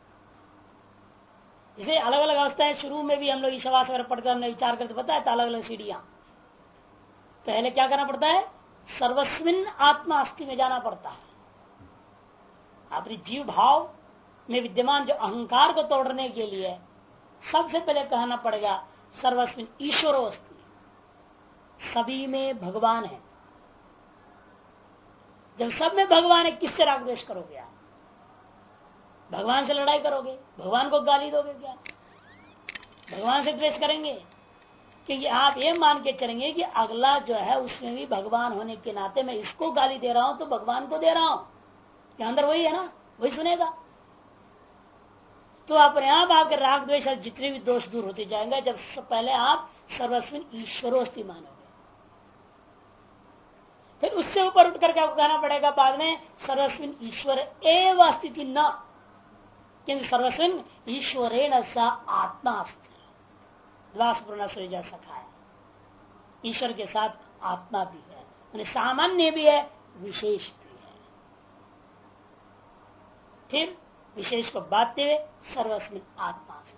इसे अलग अलग अवस्थाएं शुरू में भी हम लोग ईशावास अगर पढ़कर हमने विचार करते बताया था, अलग अलग सीढ़ियां। पहले क्या करना पड़ता है? सर्वस्मिन आत्मा अस्ति में जाना पड़ता है। अपनी जीव भाव में विद्यमान जो अहंकार को तोड़ने के लिए सबसे पहले कहना पड़ेगा सर्वस्मिन ईश्वरो अस्ति, सभी में भगवान है। जब सब में भगवान है, किससे राग द्वेष करोगे आप? भगवान से लड़ाई करोगे? भगवान को गाली दोगे क्या? भगवान से द्वेष करेंगे? क्योंकि आप ये मान के चलेंगे कि अगला जो है उसमें भी भगवान होने के नाते मैं इसको गाली दे रहा हूं तो भगवान को दे रहा हूं, क्या अंदर वही है ना, वही सुनेगा। तो अपने आप आपके राग द्वेष जितने भी दोष दूर होते जाएंगे जब पहले आप सर्वस्विन ईश्वरोस्ति मानोगे। फिर उससे ऊपर उठ करके आपको कहना पड़ेगा बाद में सर्वस्विन ईश्वर एवं स्थिति न, किंतु सर्वस्विन ईश्वरेण सा आत्मा अस्ति, सखा है। ईश्वर के साथ आत्मा भी है, सामान्य भी है, विशेष भी है। फिर विशेष को बांटते हुए सर्वस्मिन आत्मा अस्ति।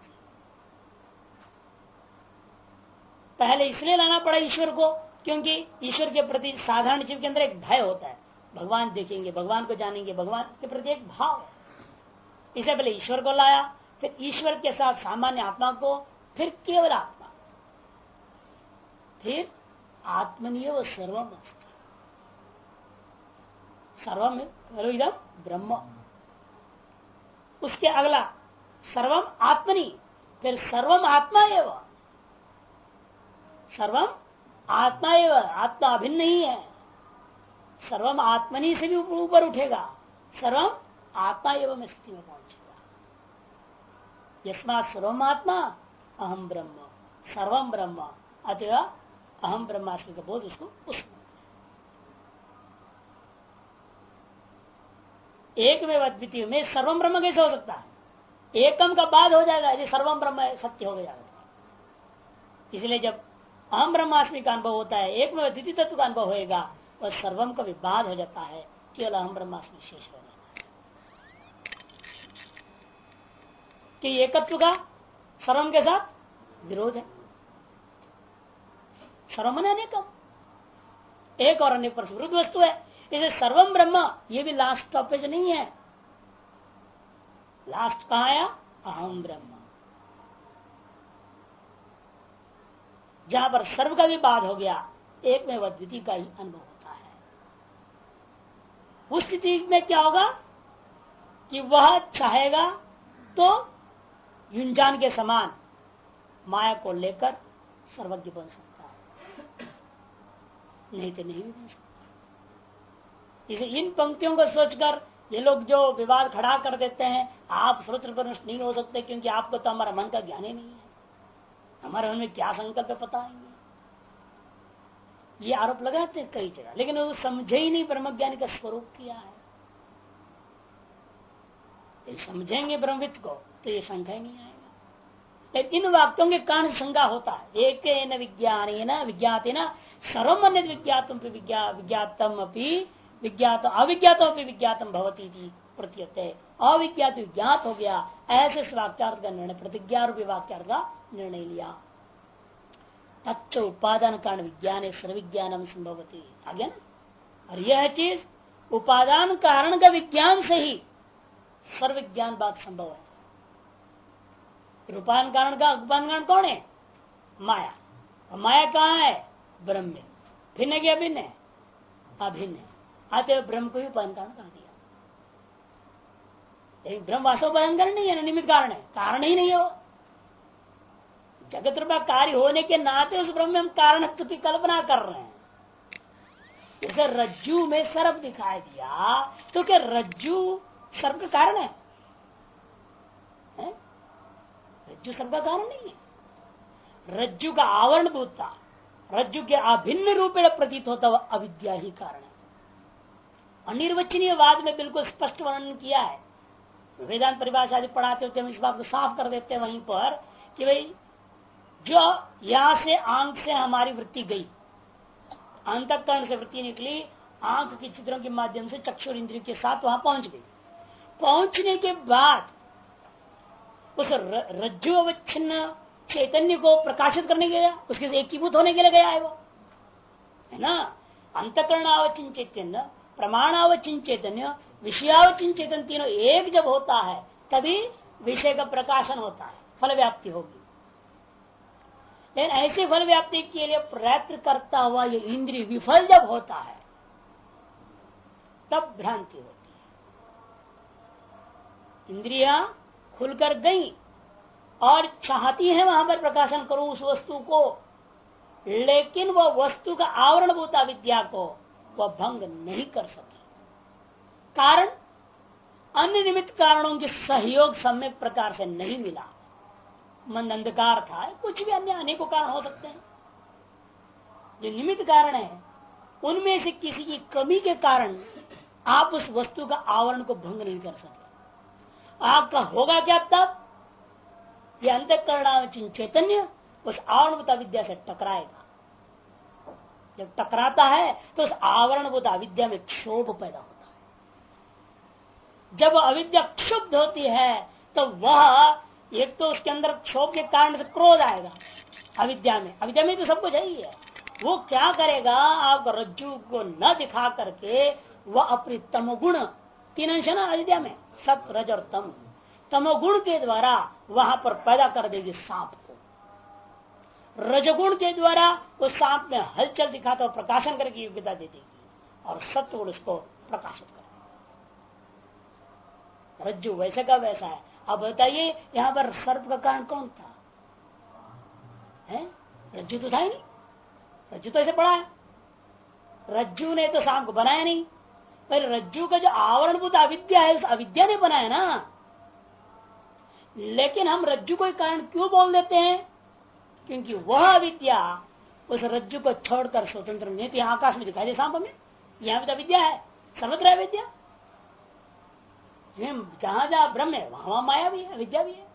पहले इसलिए लाना पड़ा ईश्वर को क्योंकि ईश्वर के प्रति साधारण जीव के अंदर एक भय होता है, भगवान देखेंगे, भगवान को जानेंगे, भगवान के प्रति एक भाव है। इसे पहले ईश्वर को लाया, फिर ईश्वर के साथ सामान्य आत्मा को, फिर केवल आत्मा, फिर आत्मनियव सर्वम अस्ति, सर्वम इदं ब्रह्म। उसके अगला सर्वम आत्मनि, फिर सर्वम आत्मा एवं, सर्वम आत्मा एवं, आत्मा अभिन्न नहीं है, सर्वम आत्मनि से भी ऊपर उठेगा, सर्वम आत्मा एवं स्थिति में पहुंचेगा। यस्मात् सर्वम आत्मा अहम ब्रह्म, सर्वम ब्रह्म, अतः अहम ब्रह्मास्मि का बोध उसको उसमें। एक में अद्वितीय में सर्वम ब्रह्म कैसे हो सकता है? एकम का बाद हो जाएगा यदि सर्वम ब्रह्म सत्य हो गया। इसलिए जब अहम ब्रह्मास्मि का अनुभव होता है, एक में अद्वितीय तत्व का अनुभव होएगा, और सर्वम का भी बाद हो जाता है, केवल अहम ब्रह्मास्मि शेष हो जाता है। कि एकत्व का सर्वम के साथ विरोध है। सर्वम ने अनेकम, एक और अनेक पर विरुद्ध वस्तु है। इसे सर्वम ब्रह्म ये भी लास्ट स्टॉपेज नहीं है। लास्ट कहा आया? अहम ब्रह्म, जहां पर सर्व का भी बाद हो गया, एक में द्वितीय का ही अनुभव होता है। उस स्थिति में क्या होगा कि वह चाहेगा तो युंजान के समान माया को लेकर सर्वज्ञ बन सकता है, नहीं तो नहीं बन सकता। इसे इन पंक्तियों को सोचकर ये लोग जो विवाद खड़ा कर देते हैं, आप श्रोत्रपरनिष्ठ नहीं हो सकते क्योंकि आपको तो हमारा मन का ज्ञान ही नहीं है, हमारे मन में क्या संकल्प है पता ही नहीं, ये आरोप लगाते हैं कई जगह, लेकिन वो समझे ही नहीं ब्रह्मज्ञानी का स्वरूप क्या है। ये समझेंगे ब्रह्मविद को तो ये शंका ही नहीं आएगा। लेकिन इन वाक्यों के कारण शंका होता है। एक न विज्ञान विज्ञातेन सर्वमन्य विज्ञातम विज्ञातम अपनी विज्ञात अविज्ञातम अपनी विज्ञातम भवती थी प्रतीयते, अविज्ञात विज्ञात हो गया, ऐसे वाक्यार्थ का निर्णय, प्रतिज्ञा रूपी वाक्यार्थ का निर्णय लिया। तच्च उपादान कारण विज्ञान सर्वविज्ञानम संभवती आगे ना। और यह चीज उपादान कारण का विज्ञान से ही सर्वविज्ञान बात संभव है। उपादान कारण का उपादान कारण कौन है? माया। और माया कहाँ है? ब्रह्म में। भिन्न के अभिन्न है? अभिन्न है। आते ब्रह्म को ही उपादान कारण कहा दिया। लेकिन ब्रह्म वास्तव उपादान कारण नहीं है, निमित्त कारण है, कारण ही नहीं है वो। जगत रूपा कार्य होने के नाते उस ब्रह्म में हम कारणत्व की कल्पना कर रहे हैं। जैसे रज्जू में सर्प दिखाई दिया तो क्या रज्जू सर्प का कारण है? रज्जु सर्प का कारण नहीं है। रज्जु का आवरण भूतता, रज्जु के अभिन्न रूप में प्रतीत होता हुआ अविद्या ही कारण है। अनिर्वचनीय वाद में बिल्कुल स्पष्ट वर्णन किया है। वेदांत परिभाषा आदि पढ़ाते होते हम इस बात को साफ कर देते हैं वहीं पर कि भाई जो यहां से आंख से हमारी वृत्ति गई, अंतःकरण से वृत्ति निकली, आंख के चित्रों के माध्यम से चक्षुर इंद्रिय के साथ वहां पहुंच गई। पहुंचने के बाद उस रज्जु अवच्छिन्न चैतन्य को प्रकाशित करने के लिए, उसके एकीभूत होने के लिए गया है वो, है ना। अंतःकरण आवच्छिन्न चैतन्य, प्रमाणावच्छिन्न चैतन्य, विषयावच्छिन्न चैतन्य तीनों एक जब होता है तभी विषय का प्रकाशन होता है, फल व्याप्ति होगी। लेकिन ऐसे फल व्याप्ति के लिए प्रयत्न करता हुआ ये इंद्रिय विफल जब होता है तब भ्रांति होती है। इंद्रियां खुलकर गई और चाहती है वहां पर प्रकाशन करूं उस वस्तु को, लेकिन वह वस्तु का आवरण भूता विद्या को वह भंग नहीं कर सके। कारण अन्य निमित्त कारणों के सहयोग सम्यक प्रकार से नहीं मिला। मन अंधकार था, कुछ भी अन्य अनेकों कारण हो सकते हैं। जो निमित्त कारण है उनमें से किसी की कमी के कारण आप उस वस्तु का आवरण को भंग नहीं कर सकते। आपका होगा क्या तब? ये अंतःकरणावच्छिन्न चैतन्य उस आवरणभूता विद्या से टकराएगा। जब टकराता है तो उस आवरणभूता विद्या में क्षोभ पैदा होता है। जब अविद्या क्षुब्ध होती है तो वह एक तो उसके अंदर क्षोभ के कारण से क्रोध आएगा। अविद्या में तो सब कुछ है ही है। वो क्या करेगा? आप रज्जु को न दिखा करके वह अपनी तमोगुण, तीन अंश है ना अविद्या में, सत रज और तम, तमोगुण के द्वारा वहां पर पैदा कर देगी सांप को। रजगुण के द्वारा उस सांप में हलचल दिखाता और प्रकाशन करके योग्यता दे देगी और सत्वगुण उसको प्रकाशित कर देगी। रज्जु वैसे का वैसा है। अब बताइए यहाँ पर सर्प का कारण कौन था? है? रज्जु तो था ही नहीं। रज्जु तो ऐसे पड़ा है। रज्जु ने तो सांप को बनाया नहीं, पर रज्जु का जो आवरणभूत अविद्या है उस अविद्या ने बनाया ना। लेकिन हम रज्जु को कारण क्यों बोल देते हैं? क्योंकि वह अविद्या उस रज्जु को छोड़कर स्वतंत्र नहीं थी। आकाश में दिखाई दे सांप में, यहाँ भी तो अविद्या है, सर्वत्र है विद्या। जहां जहां ब्रह्म है वहां माया भी है, विद्या भी है।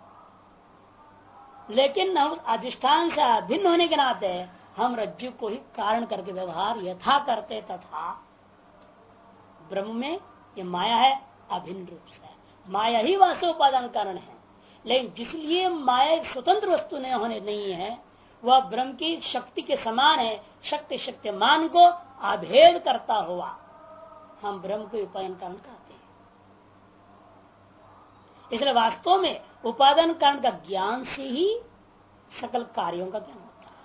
लेकिन हम अधिष्ठान से भिन्न होने के नाते हम रज्जु को ही कारण करके व्यवहार यथा करते तथा ब्रह्म में ये माया है अभिन्न रूप से। माया ही वास्तव उपादान कारण है, लेकिन जिसलिए माया एक स्वतंत्र वस्तु नहीं है, वह ब्रह्म की शक्ति के समान है। शक्ति शक्तिमान को अभेद करता हुआ हम ब्रह्म को उपादान कारण कहते हैं। इसलिए वास्तव में उपादान कारण का ज्ञान से ही सकल कार्यों का ज्ञान होता है।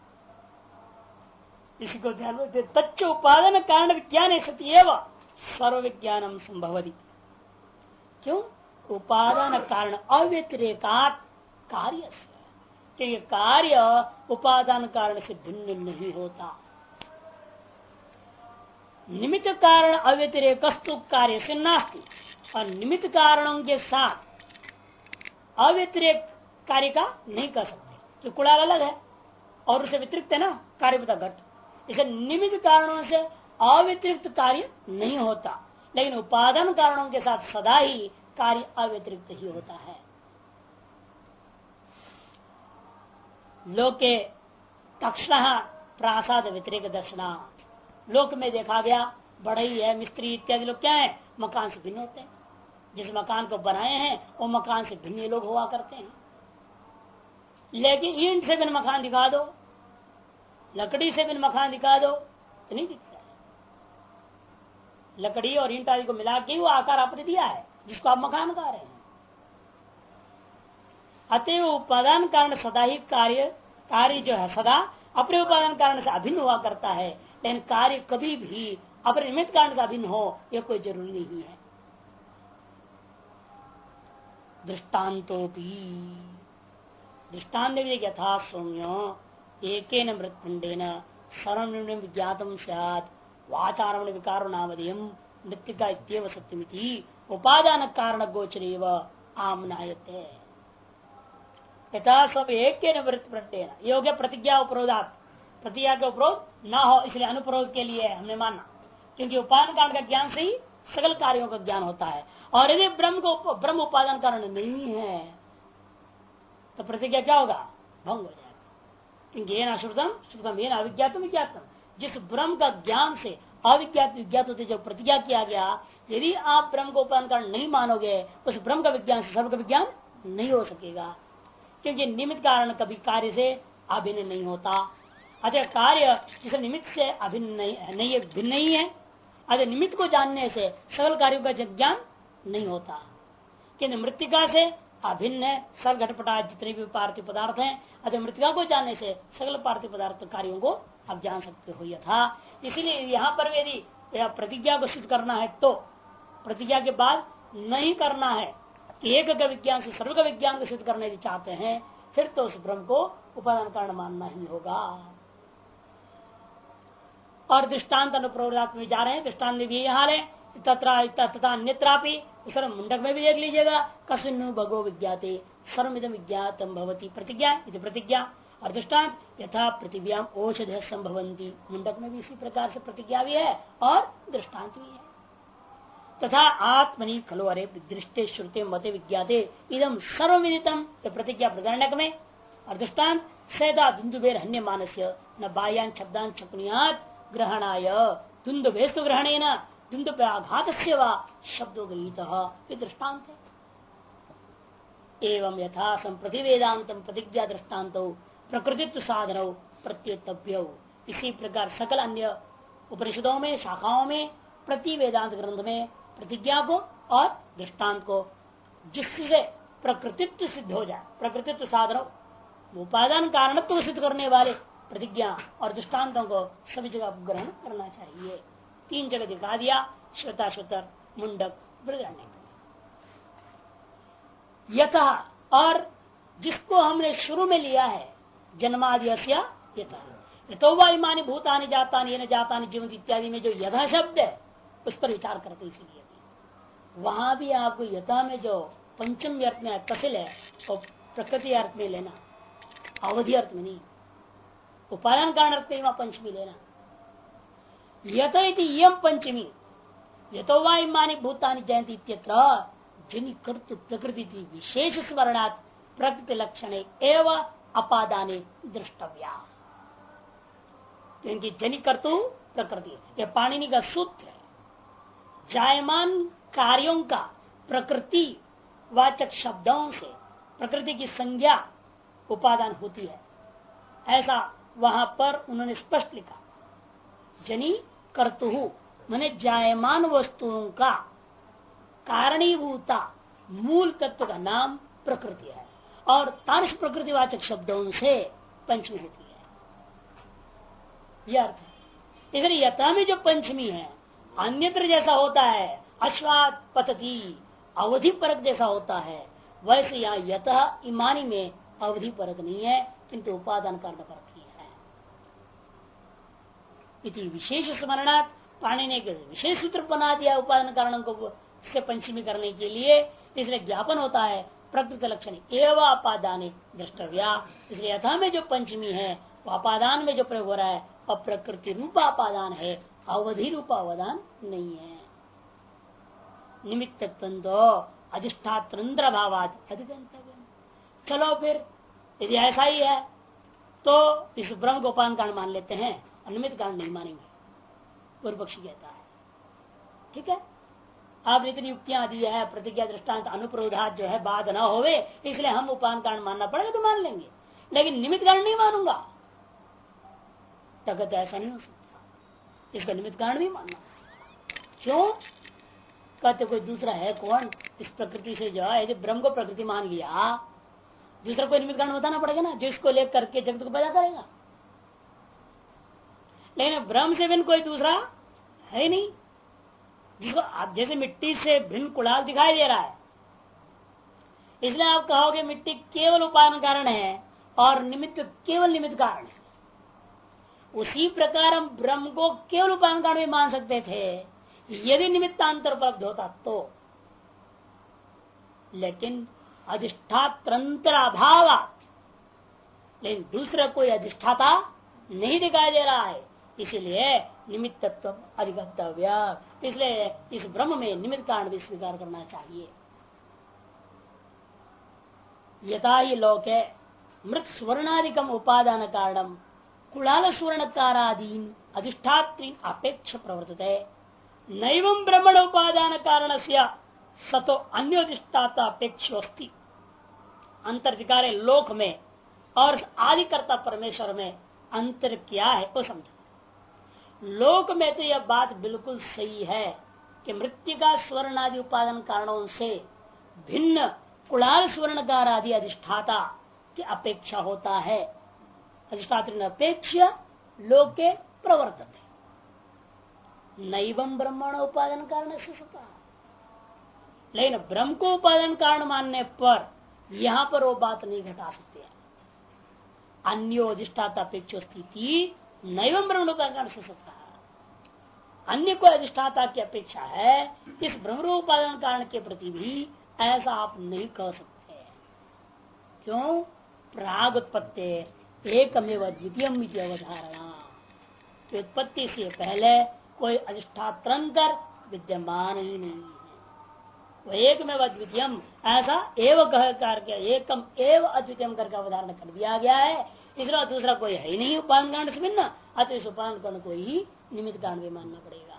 इसी को ध्यान रखते तच्च उपादान कारण विज्ञान है सती एवं सर्वविज्ञानम संभवति। क्यों? उपादान कारण अव्यतिरेकात कार्य से, क्योंकि कार्य उपादान कारण से भिन्न नहीं होता। निमित्त कारण अव्यतिरेकस्तु कार्य से नास्ति, और निमित्त कारणों के साथ अव्यतिरेक कार्य का नहीं कर सकते। तो कुड़ाल अलग है और उसे व्यतिरिक्त है ना कार्यभूता घट। इसे निमित्त कारणों से अव्यतिरिक्त कार्य नहीं होता, लेकिन उपादान कारणों के साथ सदा ही कार्य अव्यतिरिक्त ही होता है। लोके तक्षण प्रासाद व्यतिरिक्त दर्शना, लोक में देखा गया बढ़ई है, मिस्त्री इत्यादि लोग क्या है? मकान से भिन्न होते हैं। जिस मकान को बनाए हैं वो मकान से भिन्न लोग हुआ करते हैं। लेकिन ईंट से बिन मकान दिखा दो लकड़ी से भी मकान दिखा दो तो नहीं दिखता है। लकड़ी और ईंट आदि को मिला के वो आकार आपने दिया है जिसको आप मकान कह रहे हैं। अतएव उपादान कारण सदा ही कार्य जो है सदा अपने उपादान कारण से अभिन्न हुआ करता है, लेकिन कार्य कभी भी अपने निमित्त कारण से अभिन्न हो यह कोई जरूरी नहीं है। दृष्टान्तोपि दृष्टान्त यथा सौम्य एकेन मृत्पिंडेन सर्वनिर्णय ज्ञातम स्यात् वाचारमण विकार नामधेयम मृत्तिका इत्येव सत्यमिति उपादान कारण गोचरेव आमनायते। यथा सब एक वृत्तिप्रेण ये हो गया प्रतिज्ञा उपरोधात। प्रतिज्ञा के उपरोध न हो इसलिए अनुप्रोध के लिए हमने माना, क्योंकि उपादान कारण का ज्ञान से ही सकल कार्यों का ज्ञान होता है। और यदि ब्रह्म उपादान कारण नहीं है तो प्रतिज्ञा क्या होगा? भंग हो जाएगा। क्योंकि ये ना श्रुतम श्रुतम ये ना अविज्ञातम विज्ञातम, जिस ब्रह्म का ज्ञान से अविज्ञात विज्ञात होते जो प्रतिज्ञा किया गया, यदि आप ब्रह्म को उपादान कारण नहीं मानोगे उस ब्रह्म का विज्ञान से सर्व का विज्ञान नहीं हो सकेगा। क्योंकि निमित्त कारण कभी कार्य से अभिन्न नहीं होता। अतः कार्य जिस निमित्त से अभिन्न नहीं भिन्न नहीं है, अतः निमित्त को जानने से सकल कार्यों का ज्ञान नहीं होता। किंतु मृत्तिका से अभिन्न है सकल घटपटा जितने भी पार्थिव पदार्थ हैं, अतः मृत्तिका को जानने से सकल पार्थिव पदार्थ कार्यों को आप जान सकते हो यथा। इसीलिए यहाँ पर यदि प्रतिज्ञा को सिद्ध करना है तो प्रतिज्ञा के बाद नहीं करना है, एक का विज्ञान से सर्व का विज्ञान को सिद्ध करने चाहते हैं, फिर तो उस ब्रह्म को उपादान कारण मानना ही होगा। और दृष्टान्त अनुप्रवर्तात् में जा रहे हैं, दृष्टान्त में भी यहाँ है तथा अन्यत्रापि मुंडक में भी देख लीजिएगा कस्मिन् भगो विज्ञाते सर्वमिदं विज्ञातम भवति प्रतिज्ञा इति प्रतिज्ञा। और दृष्टान्त यथा पृथिव्याम औषधयः संभवन्ति, मुंडक में भी इसी प्रकार से प्रतिज्ञा भी है और दृष्टान्त भी है। तथा आत्मनि खलु अरे दृष्टे श्रुते मते विज्ञाते इदम सर्वविदितम प्रतिज्ञा प्रकरणक में। और दृष्टान्त सदा दुंदुबेर हन्य मानस्य न बाह्यान शब्दान चकुनियात ग्रहणाय दुंदुबेस्तु ग्रहणेन दुंदुबे आघात से वा शब्दों गृहीत दृष्टान्त है। एवं यथा संप्रति वेदांतम प्रतिज्ञा दृष्टान्तो प्रकृतित्व साधनौ प्रत्येतव्य। इसी प्रकार सकल अन्य उपनिषदों में शाखाओं में प्रति वेदांत ग्रंथ में प्रतिज्ञा को और दृष्टांत को जिससे प्रकृतित्व सिद्ध हो जाए, प्रकृतित्व साधनों उपादान कारणत्व को सिद्ध करने वाले प्रतिज्ञा और दृष्टांतों को सभी जगह ग्रहण करना चाहिए। 3 जगह दिखा दिया, श्वेताश्वतर, मुंडक, बृहदारण्यक। यथा और जिसको हमने शुरू में लिया है जन्माद्यस्य यथा यथो वा इमानि भूतानि जातानि येन जातानि जीवन्ति इत्यादि में जो यथा शब्द है उस पर विचार करते, इसलिए वहां भी आपको यथा में जो पंचम अर्थ में कथिल है और प्रकृति अर्थ में लेना, अवधि अर्थ में नहीं, उपादान कारण अर्थ में वहां पंचमी लेना। यथा यम पंचमी यथो वा इमानि भूतानि जयंती इत्यत्र जनि कर्तु प्रकृति विशेष स्मरणात् प्रकृति लक्षण एवं अपादाने दृष्टव्या। क्योंकि जनि कर्तु प्रकृति यह पाणिनि का सूत्र है। जायमान कार्यों का प्रकृति वाचक शब्दों से प्रकृति की संज्ञा उपादान होती है, ऐसा वहां पर उन्होंने स्पष्ट लिखा। जनी कर्तु माने जायमान वस्तुओं का कारणीभूता मूल तत्व का नाम प्रकृति है और तार्श प्रकृतिवाचक शब्दों से पंचमी होती है, यह अर्थ है। इधर यथा में जो पंचमी है अन्यत्र जैसा होता है अश्वात पतती अवधि परक जैसा होता है, वैसे यहाँ यतः इमानी में अवधि परक नहीं है किंतु उपादान कारण परक ही है। इति विशेष स्मरणात् पाणिनि ने विशेष सूत्र बना दिया उपादान कारण को इसके पंचमी करने के लिए, इसलिए ज्ञापन होता है प्रकृति लक्षण एवं अपादान द्रष्टव्या। इसलिए यथा में जो पंचमी है वो अपादान में जो प्रयोग हो रहा है और प्रकृति रूपा अपादान है, अवधि रूपा अवदान नहीं है। निमित्त अधिष्ठात्र भावाद अधिगंतव्य। चलो फिर यदि ऐसा ही है तो इस ब्रह्म को उपादान कारण मान लेते हैं और निमित्त कारण नहीं मानेंगे, पूर्व पक्षी कहता है। ठीक है, आपने इतनी युक्तियां दी है, प्रतिज्ञा दृष्टांत अनुप्रोधात जो है बाध न होवे इसलिए हम उपादान कारण मानना पड़ेगा तो मान लेंगे, लेकिन निमित्त कारण नहीं मानूंगा। तगत ऐसा नहीं हो सकता, इसका निमित्त कारण भी मानना। क्यों कहते कोई दूसरा है कौन इस प्रकृति से जो है, यदि ब्रह्म को प्रकृति मान लिया, दूसरा कोई निमित्त कारण बताना पड़ेगा ना, जिसको लेकर के जगत को पैदा करेगा। लेकिन ब्रह्म से भिन्न कोई दूसरा है नहीं, जिसको आप जैसे मिट्टी से भिन्न कुड़ाल दिखाई दे रहा है, इसलिए आप कहोगे मिट्टी केवल उपादान कारण है और निमित्त केवल निमित्त कारण है। उसी प्रकार हम ब्रह्म को केवल उपादान कारण भी मान सकते थे यदि निमित्तांतर उपलब्ध होता तो, लेकिन अधिष्ठात्रंतर अभाव, लेकिन दूसरा कोई अधिष्ठाता नहीं दिखाई दे रहा है, इसलिए निमित्तत्व अधिगतव्य, इसलिए इस ब्रह्म में निमित्त कारण भी स्वीकार करना चाहिए। यथा ही लोके मृत स्वर्णादिकम उपादान कारणम कुलाल स्वर्णकारादीन अधिष्ठात्री अपेक्ष प्रवर्तते, नैवं ब्रह्मण उपादान कारण से सतो अन्योधिष्ठाता अपेक्ष अस्ति। अंतर्धिकार लोक में और आदिकर्ता परमेश्वर में अंतर क्या है वो समझो। लोक में तो यह बात बिल्कुल सही है कि मृत्तिका स्वर्ण आदि उपादान कारणों से भिन्न कुलाल स्वर्णकार आदि अधिष्ठाता की अपेक्षा होता है, अधिष्ठात्री अपेक्षा लोके प्रवर्तते, नैवं ब्रह्मण उपादान कारण से सता। लेकिन ब्रह्म को उपादान कारण मानने पर यहां पर वो बात नहीं घटा सकते। अन्यो अधिष्ठाता अपेक्षा स्थिति नैवं ब्रह्म उपादान कारण से सता, अन्य को अधिष्ठाता की अपेक्षा है, इस ब्रह्म उपादान कारण के प्रति भी ऐसा आप नहीं कह सकते। क्यों? प्राग उत्पत्ति एकमेव द्वितीयम इति अवधारणा, तो उत्पत्ति से पहले कोई अधिष्ठात्रंतर विद्यमान ही नहीं है, वो एकमेव अद्वितीयम ऐसा एव कह करके एकम एव अद्वितीयम करके अवधारण कर दिया गया है, इसलिए दूसरा कोई है ही नहीं उपादान कारण से भिन्न, अतः इस उपादान कारण को ही निमित्त कारण भी मानना पड़ेगा।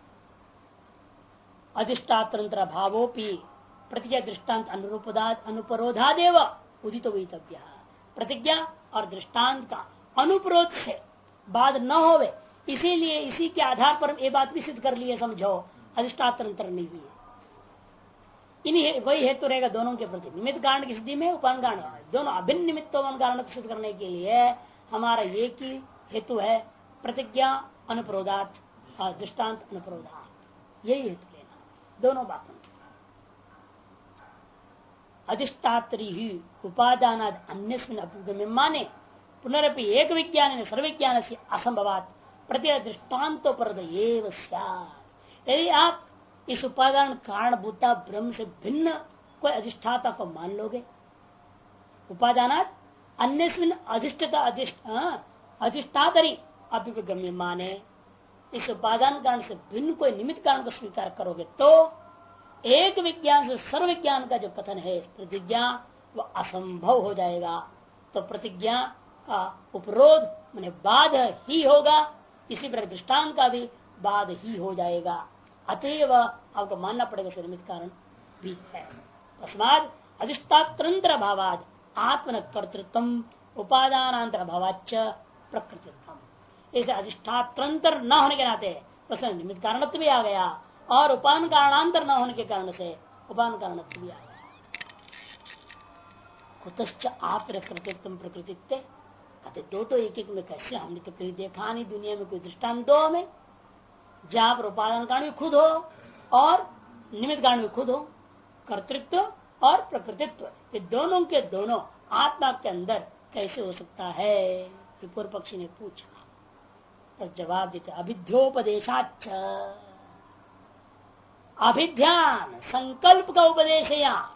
अधिष्ठात्रंतर भावोपि प्रतिज्ञा दृष्टांत अनुपरोधादेव उदित वितव्य, प्रतिज्ञा और दृष्टांत का अनुपरोध से बाद न होवे, इसीलिए इसी के आधार पर ये बात भी सिद्ध कर लिए समझो अधिष्ठात्रंतर नहीं है। इन्हीं वही हेतु रहेगा दोनों के प्रति, निमित्त कारण की सिद्धि में उपादान कारण, दोनों अभिन्न निमित्तों कारण सिद्ध करने के लिए हमारा एक ही हेतु है, प्रतिज्ञा अनुप्रोधात और दृष्टांत अनुप्रोधात, यही हेतु लेना दोनों बातों। अधिष्ठात्री ही उपादान अन्य माने पुनरपि एक विज्ञान सर्वविज्ञान से असंभवात प्रति दृष्टान्तो पर। यदि आप इस उपादान कारणभूता ब्रह्म से भिन्न कोई अधिष्ठाता को मान लोगे, उपादानात अन्य अधिष्ठातरी अभिगम्य माने, इस उपादान कारण से भिन्न कोई निमित्त कारण को स्वीकार करोगे तो एक विज्ञान से सर्व विज्ञान का जो कथन है प्रतिज्ञा वह असंभव हो जाएगा। तो प्रतिज्ञा का उपरोध माने बाध ही होगा, इसी प्रकार दृष्टांत का भी बाध ही हो जाएगा, अतएव आपको मानना पड़ेगा निमित्त कारण भी है। तस्माद अधिष्ठात्रंतर अभावाद आत्मन कर्तृत्व उपादानांतर अभावाच प्रकृतित्व, इसे अधिष्ठात्रंतर न होने के नाते तो निमित्त कारणत्व भी आ गया और उपादान कारणांतर न होने के कारण से उपादान कारणत्व भी आ गया। कुतश्च आप कृतित्व प्रकृतित्व कहते दो तो एक एक में कैसे, हमने तो कहीं देखा नहीं दुनिया में कोई दृष्टांत दो में जहां पर उपादान कारण भी खुद हो और निमित्त कारण भी खुद हो, कर्तृत्व और प्रकृतित्व ये दोनों के दोनों आत्मा के अंदर कैसे हो सकता है, पूर्व पक्षी ने पूछा। तो जवाब देते अभिध्योपदेशाच, अभिध्यान संकल्प का उपदेश है। यहाँ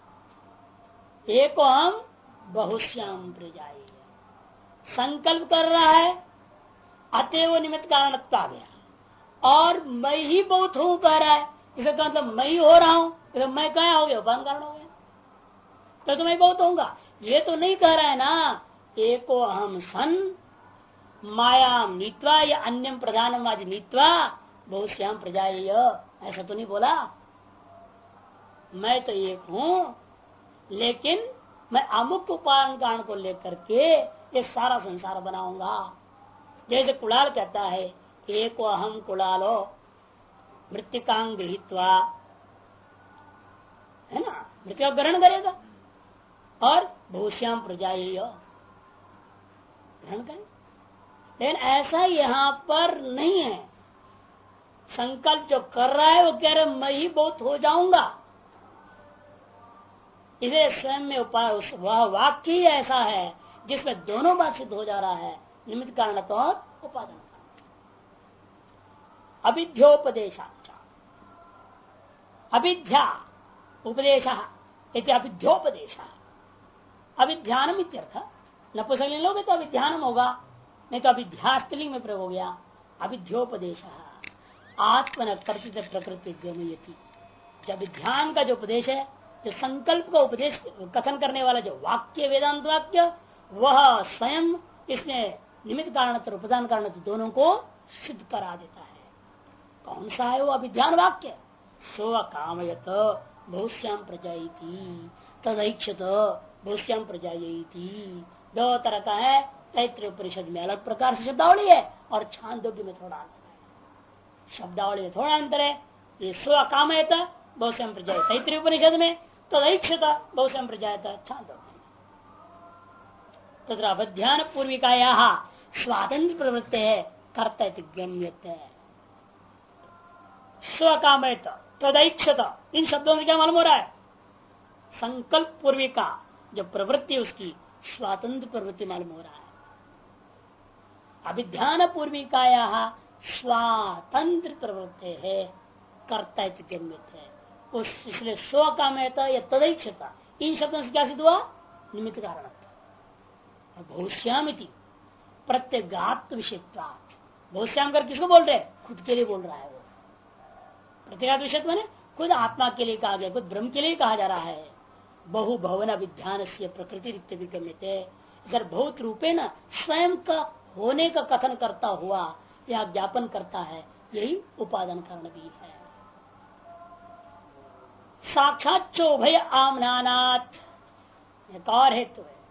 एको हम बहुश्याम प्रजाए, संकल्प कर रहा है अतएव निमित्त कारणत्व आ गया, और मैं ही बहुत हूं कह रहा है, इसे मतलब मैं ही हो रहा हूं, तो मैं क्या हो गया उपादान कारण हो गया, तो मैं बहुत होऊंगा। ये तो नहीं कह रहा है ना एको अहम सन मायाम नीत्वा या अन्यम प्रधानम आदि नीत्वा बहुश्याम प्रजाए, ऐसा तो नहीं बोला। मैं तो एक हूं लेकिन मैं अमुक उपादान कारण को लेकर के ये सारा संसार बनाऊंगा, जैसे कुलाल कहता है एको अहम कुलालो मृत्तिकांग गृहीत्वा, है ना, मृत्यु ग्रहण करेगा और भूश्याम प्रजा ग्रहण करें। लेकिन ऐसा यहाँ पर नहीं है। संकल्प जो कर रहा है वो कह रहे मैं ही बहुत हो जाऊंगा। इसे स्वयं में उपाय वह वाक्य ही ऐसा है जिसमें दोनों बात सिद्ध हो जा रहा है, निमित्त कारण तो और उपादान। अविध्योपदेशाचा, अविद्या उपदेश अविध्योपदेश, अविध्यानम इत्यर्थ। नपुंसकलिंग लोगे तो अविध्यानम होगा, नहीं तो अविध्यास्त्रीलिंग में प्रयोग हो गया अविध्योपदेश। आत्मन कर्तित प्रकृति गमयति, जब ध्यान का जो उपदेश है, जो संकल्प का उपदेश कथन करने वाला जो वाक्य वेदांत वाक्य, वह स्वयं इसमें निमित्त कारण और उपादान कारण दोनों को सिद्ध करा देता है। कौन सा है वो अभिध्यान वाक्य? सो कामयत बहुश्याम प्रजायति तदैक्षत बहुश्याम प्रजायति। दो तरह का है, तैत्रीय उपनिषद में अलग प्रकार से शब्दावली है और छांदोग्य में थोड़ा अंतर है। शब्दावली में थोड़ा अंतर है। ये स्व कामयत बहुश्याम प्रजाय तैत्रीय उपनिषद में, तदैक्षत बहुश्याम प्रजायत छांदोग्य। तथा अवध्यान पूर्विकाया स्वातंत्र प्रवृत्ति है कर्तव्य। स्वकामयत तदैक्षत, इन शब्दों से क्या मालूम हो रहा है? संकल्प पूर्विका जो प्रवृत्ति उसकी स्वातंत्र प्रवृत्ति मालूम हो रहा है। अभिध्यान पूर्विकाया स्वातंत्र प्रवृत्ति है कर्तव्य है। इसलिए स्वकामयत या तदैक्षता, इन शब्दों से क्या सिद्ध हुआ? निमित्त कारण। भविष्यामिति प्रत्यगात्म विषयत्वा, भविष्याम कर किसको बोल रहे? खुद के लिए बोल रहा है वो। प्रत्यगात्म विषय मैंने खुद आत्मा के लिए कहा गया, खुद ब्रह्म के लिए कहा जा रहा है। बहु भवन अभिध्यान से प्रकृति रिक्तविगम्यते, अगर बहुत रूपे न स्वयं का होने का कथन करता हुआ या ज्ञापन करता है, यही उपादान कारण भी है। साक्षात चोभय आमनानात्, एक और हेतु है।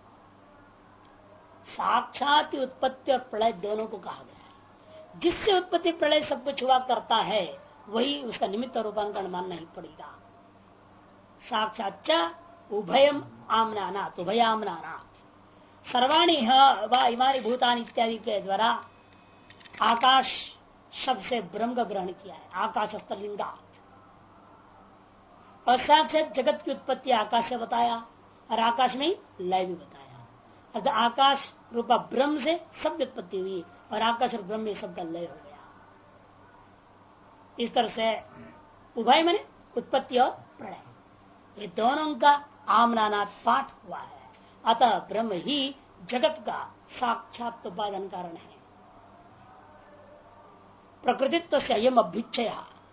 साक्षात उत्पत्ति और प्रलय दोनों को कहा गया है। जिससे उत्पत्ति प्रलय सब कुछ हुआ करता है, वही उसका निमित्त और उपादान मानना ही पड़ेगा। साक्षात उभयम आमनानात्, उभय आमनानात् सर्वाणी इमानी भूतानि इत्यादि के द्वारा आकाश शब्द से ब्रह्म का ग्रहण किया है। आकाश स्तलिंगा, और साक्षात जगत की उत्पत्ति आकाश से बताया और आकाश में लय भी बताया। अर्थात आकाश रूपा ब्रह्म से सब उत्पत्ति हुई और आकाश और ब्रह्म में सबका लय हो गया। इस तरह से उभय माने उत्पत्ति और प्रलय, ये दोनों का आमनानात् पाठ हुआ है। अतः ब्रह्म ही जगत का साक्षात उपादान कारण है। प्रकृतित्व से अयम अभ्युच्चय,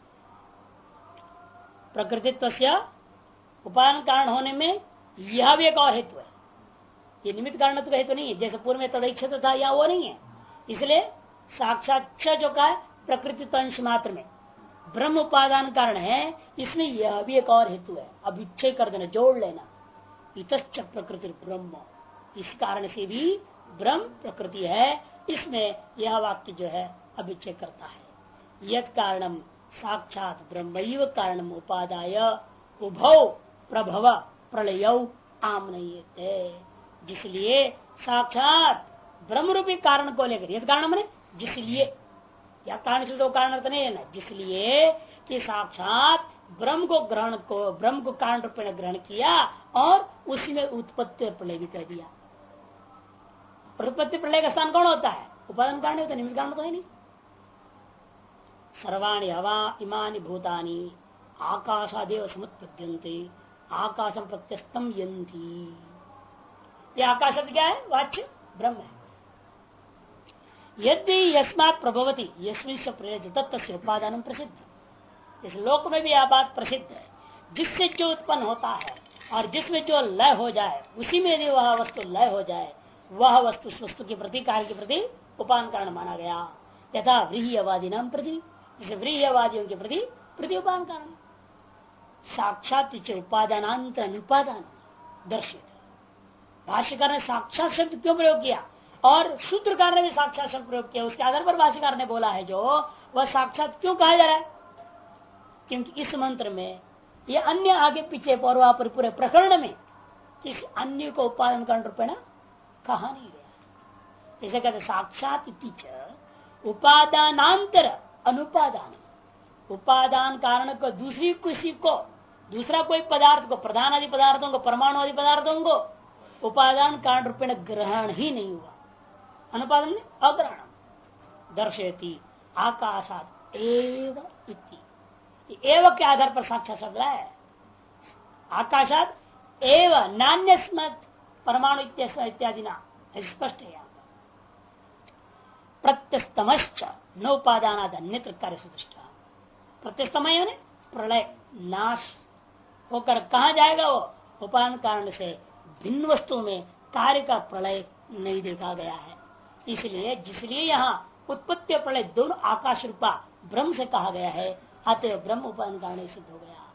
प्रकृतित्व से उपादान कारण होने में यह भी एक और हेतु है। ये निमित्त कारण तो हेतु नहीं है, जैसे पूर्व में तदैक्षत था, या वो नहीं है। इसलिए साक्षात जो का है प्रकृति अंश मात्र में ब्रह्म उपादान कारण है, इसमें यह भी एक और हेतु है। अभिच्छय कर देना, जोड़ लेना। इतश्च प्रकृति ब्रह्म, इस कारण से भी ब्रह्म प्रकृति है। इसमें यह वाक्य जो है अभिच्छय करता है। यद कारणम साक्षात ब्रह्मैव कारणम उपादाय उभौ प्रभव प्रलयौ आमनयेते, जिसलिए साक्षात ब्रह्म रूपी कारण को लेकर, यद कारण मैंने जिसलिए, या कारण से तो कारण अर्थ नहीं है ना, जिसलिए कि साक्षात ब्रह्म को ब्रह्म को कारण रूप में ग्रहण किया और उसी में उत्पत्ति और प्रलय भी कर दिया। और उत्पत्ति प्रलय का स्थान कौन होता है? उपादान कारण होता है, निमित्त कारण तो है नहीं। सर्वाणि हवा इमानि भूतानि आकाशादेव समुत्पद्यन्ते आकाशम प्रत्यस्तम यन्ति। ये आकाश शब्द क्या है? वाच्य ब्रह्म है। यदि यस्मात् प्रभवति यस्मिन् से प्रेरित तस्य उपादान प्रसिद्ध, इस लोक में भी यह बात प्रसिद्ध है। जिससे जो उत्पन्न होता है और जिसमें जो लय हो जाए, उसी में यदि वह वस्तु लय हो जाए, वह वस्तु वस्तु के प्रति कार्य के प्रति उपादान कारण माना गया। यथा व्रीह्यवादी नाम प्रति, जैसे व्रीह्यवादियों के प्रति प्रति उपादान कारण। साक्षात उपादानांतर अनुपादान दर्शित। भाष्यकार ने साक्षात शब्द क्यों प्रयोग किया और सूत्रकार ने भी साक्षात शब्द प्रयोग किया, उसके आधार पर भाष्यकार ने बोला है जो वह साक्षात क्यों कहा जा रहा है, क्योंकि इस मंत्र में ये अन्य आगे पीछे पूर्वापर पूरे प्रकरण में किस अन्य को उपादान कारण रूपेण कहा नहीं गया। इसे कहते साक्षात उपादानांतर अनुपादान, उपादान कारण को दूसरी किसी को, दूसरा कोई पदार्थ को, प्रधान आदि पदार्थों को, परमाणु आदि पदार्थों को उपादान कारण रूपेण ग्रहण ही नहीं हुआ। अनुपादन में अग्रहण दर्शयति आकाशात एव इति, एव के आधार पर साक्षात शब्द है। आकाशात एव नान्य स्मृत परमाणु इत्यादि ना स्पष्ट है। प्रत्यस्तमश्च नोपादानाद अन्यत्र कार्य सुदृष्टा, प्रत्यस्तमय ने प्रलय नाश होकर कहा जाएगा, वो उपादान कारण से भिन्न वस्तु में कार्य का प्रलय नहीं देखा गया है। इसलिए जिसलिए यहाँ उत्पत्ति प्रलय दोनों आकाश रूपा ब्रह्म से कहा गया है, अतः ब्रह्म उपादान कारण सिद्ध हो गया।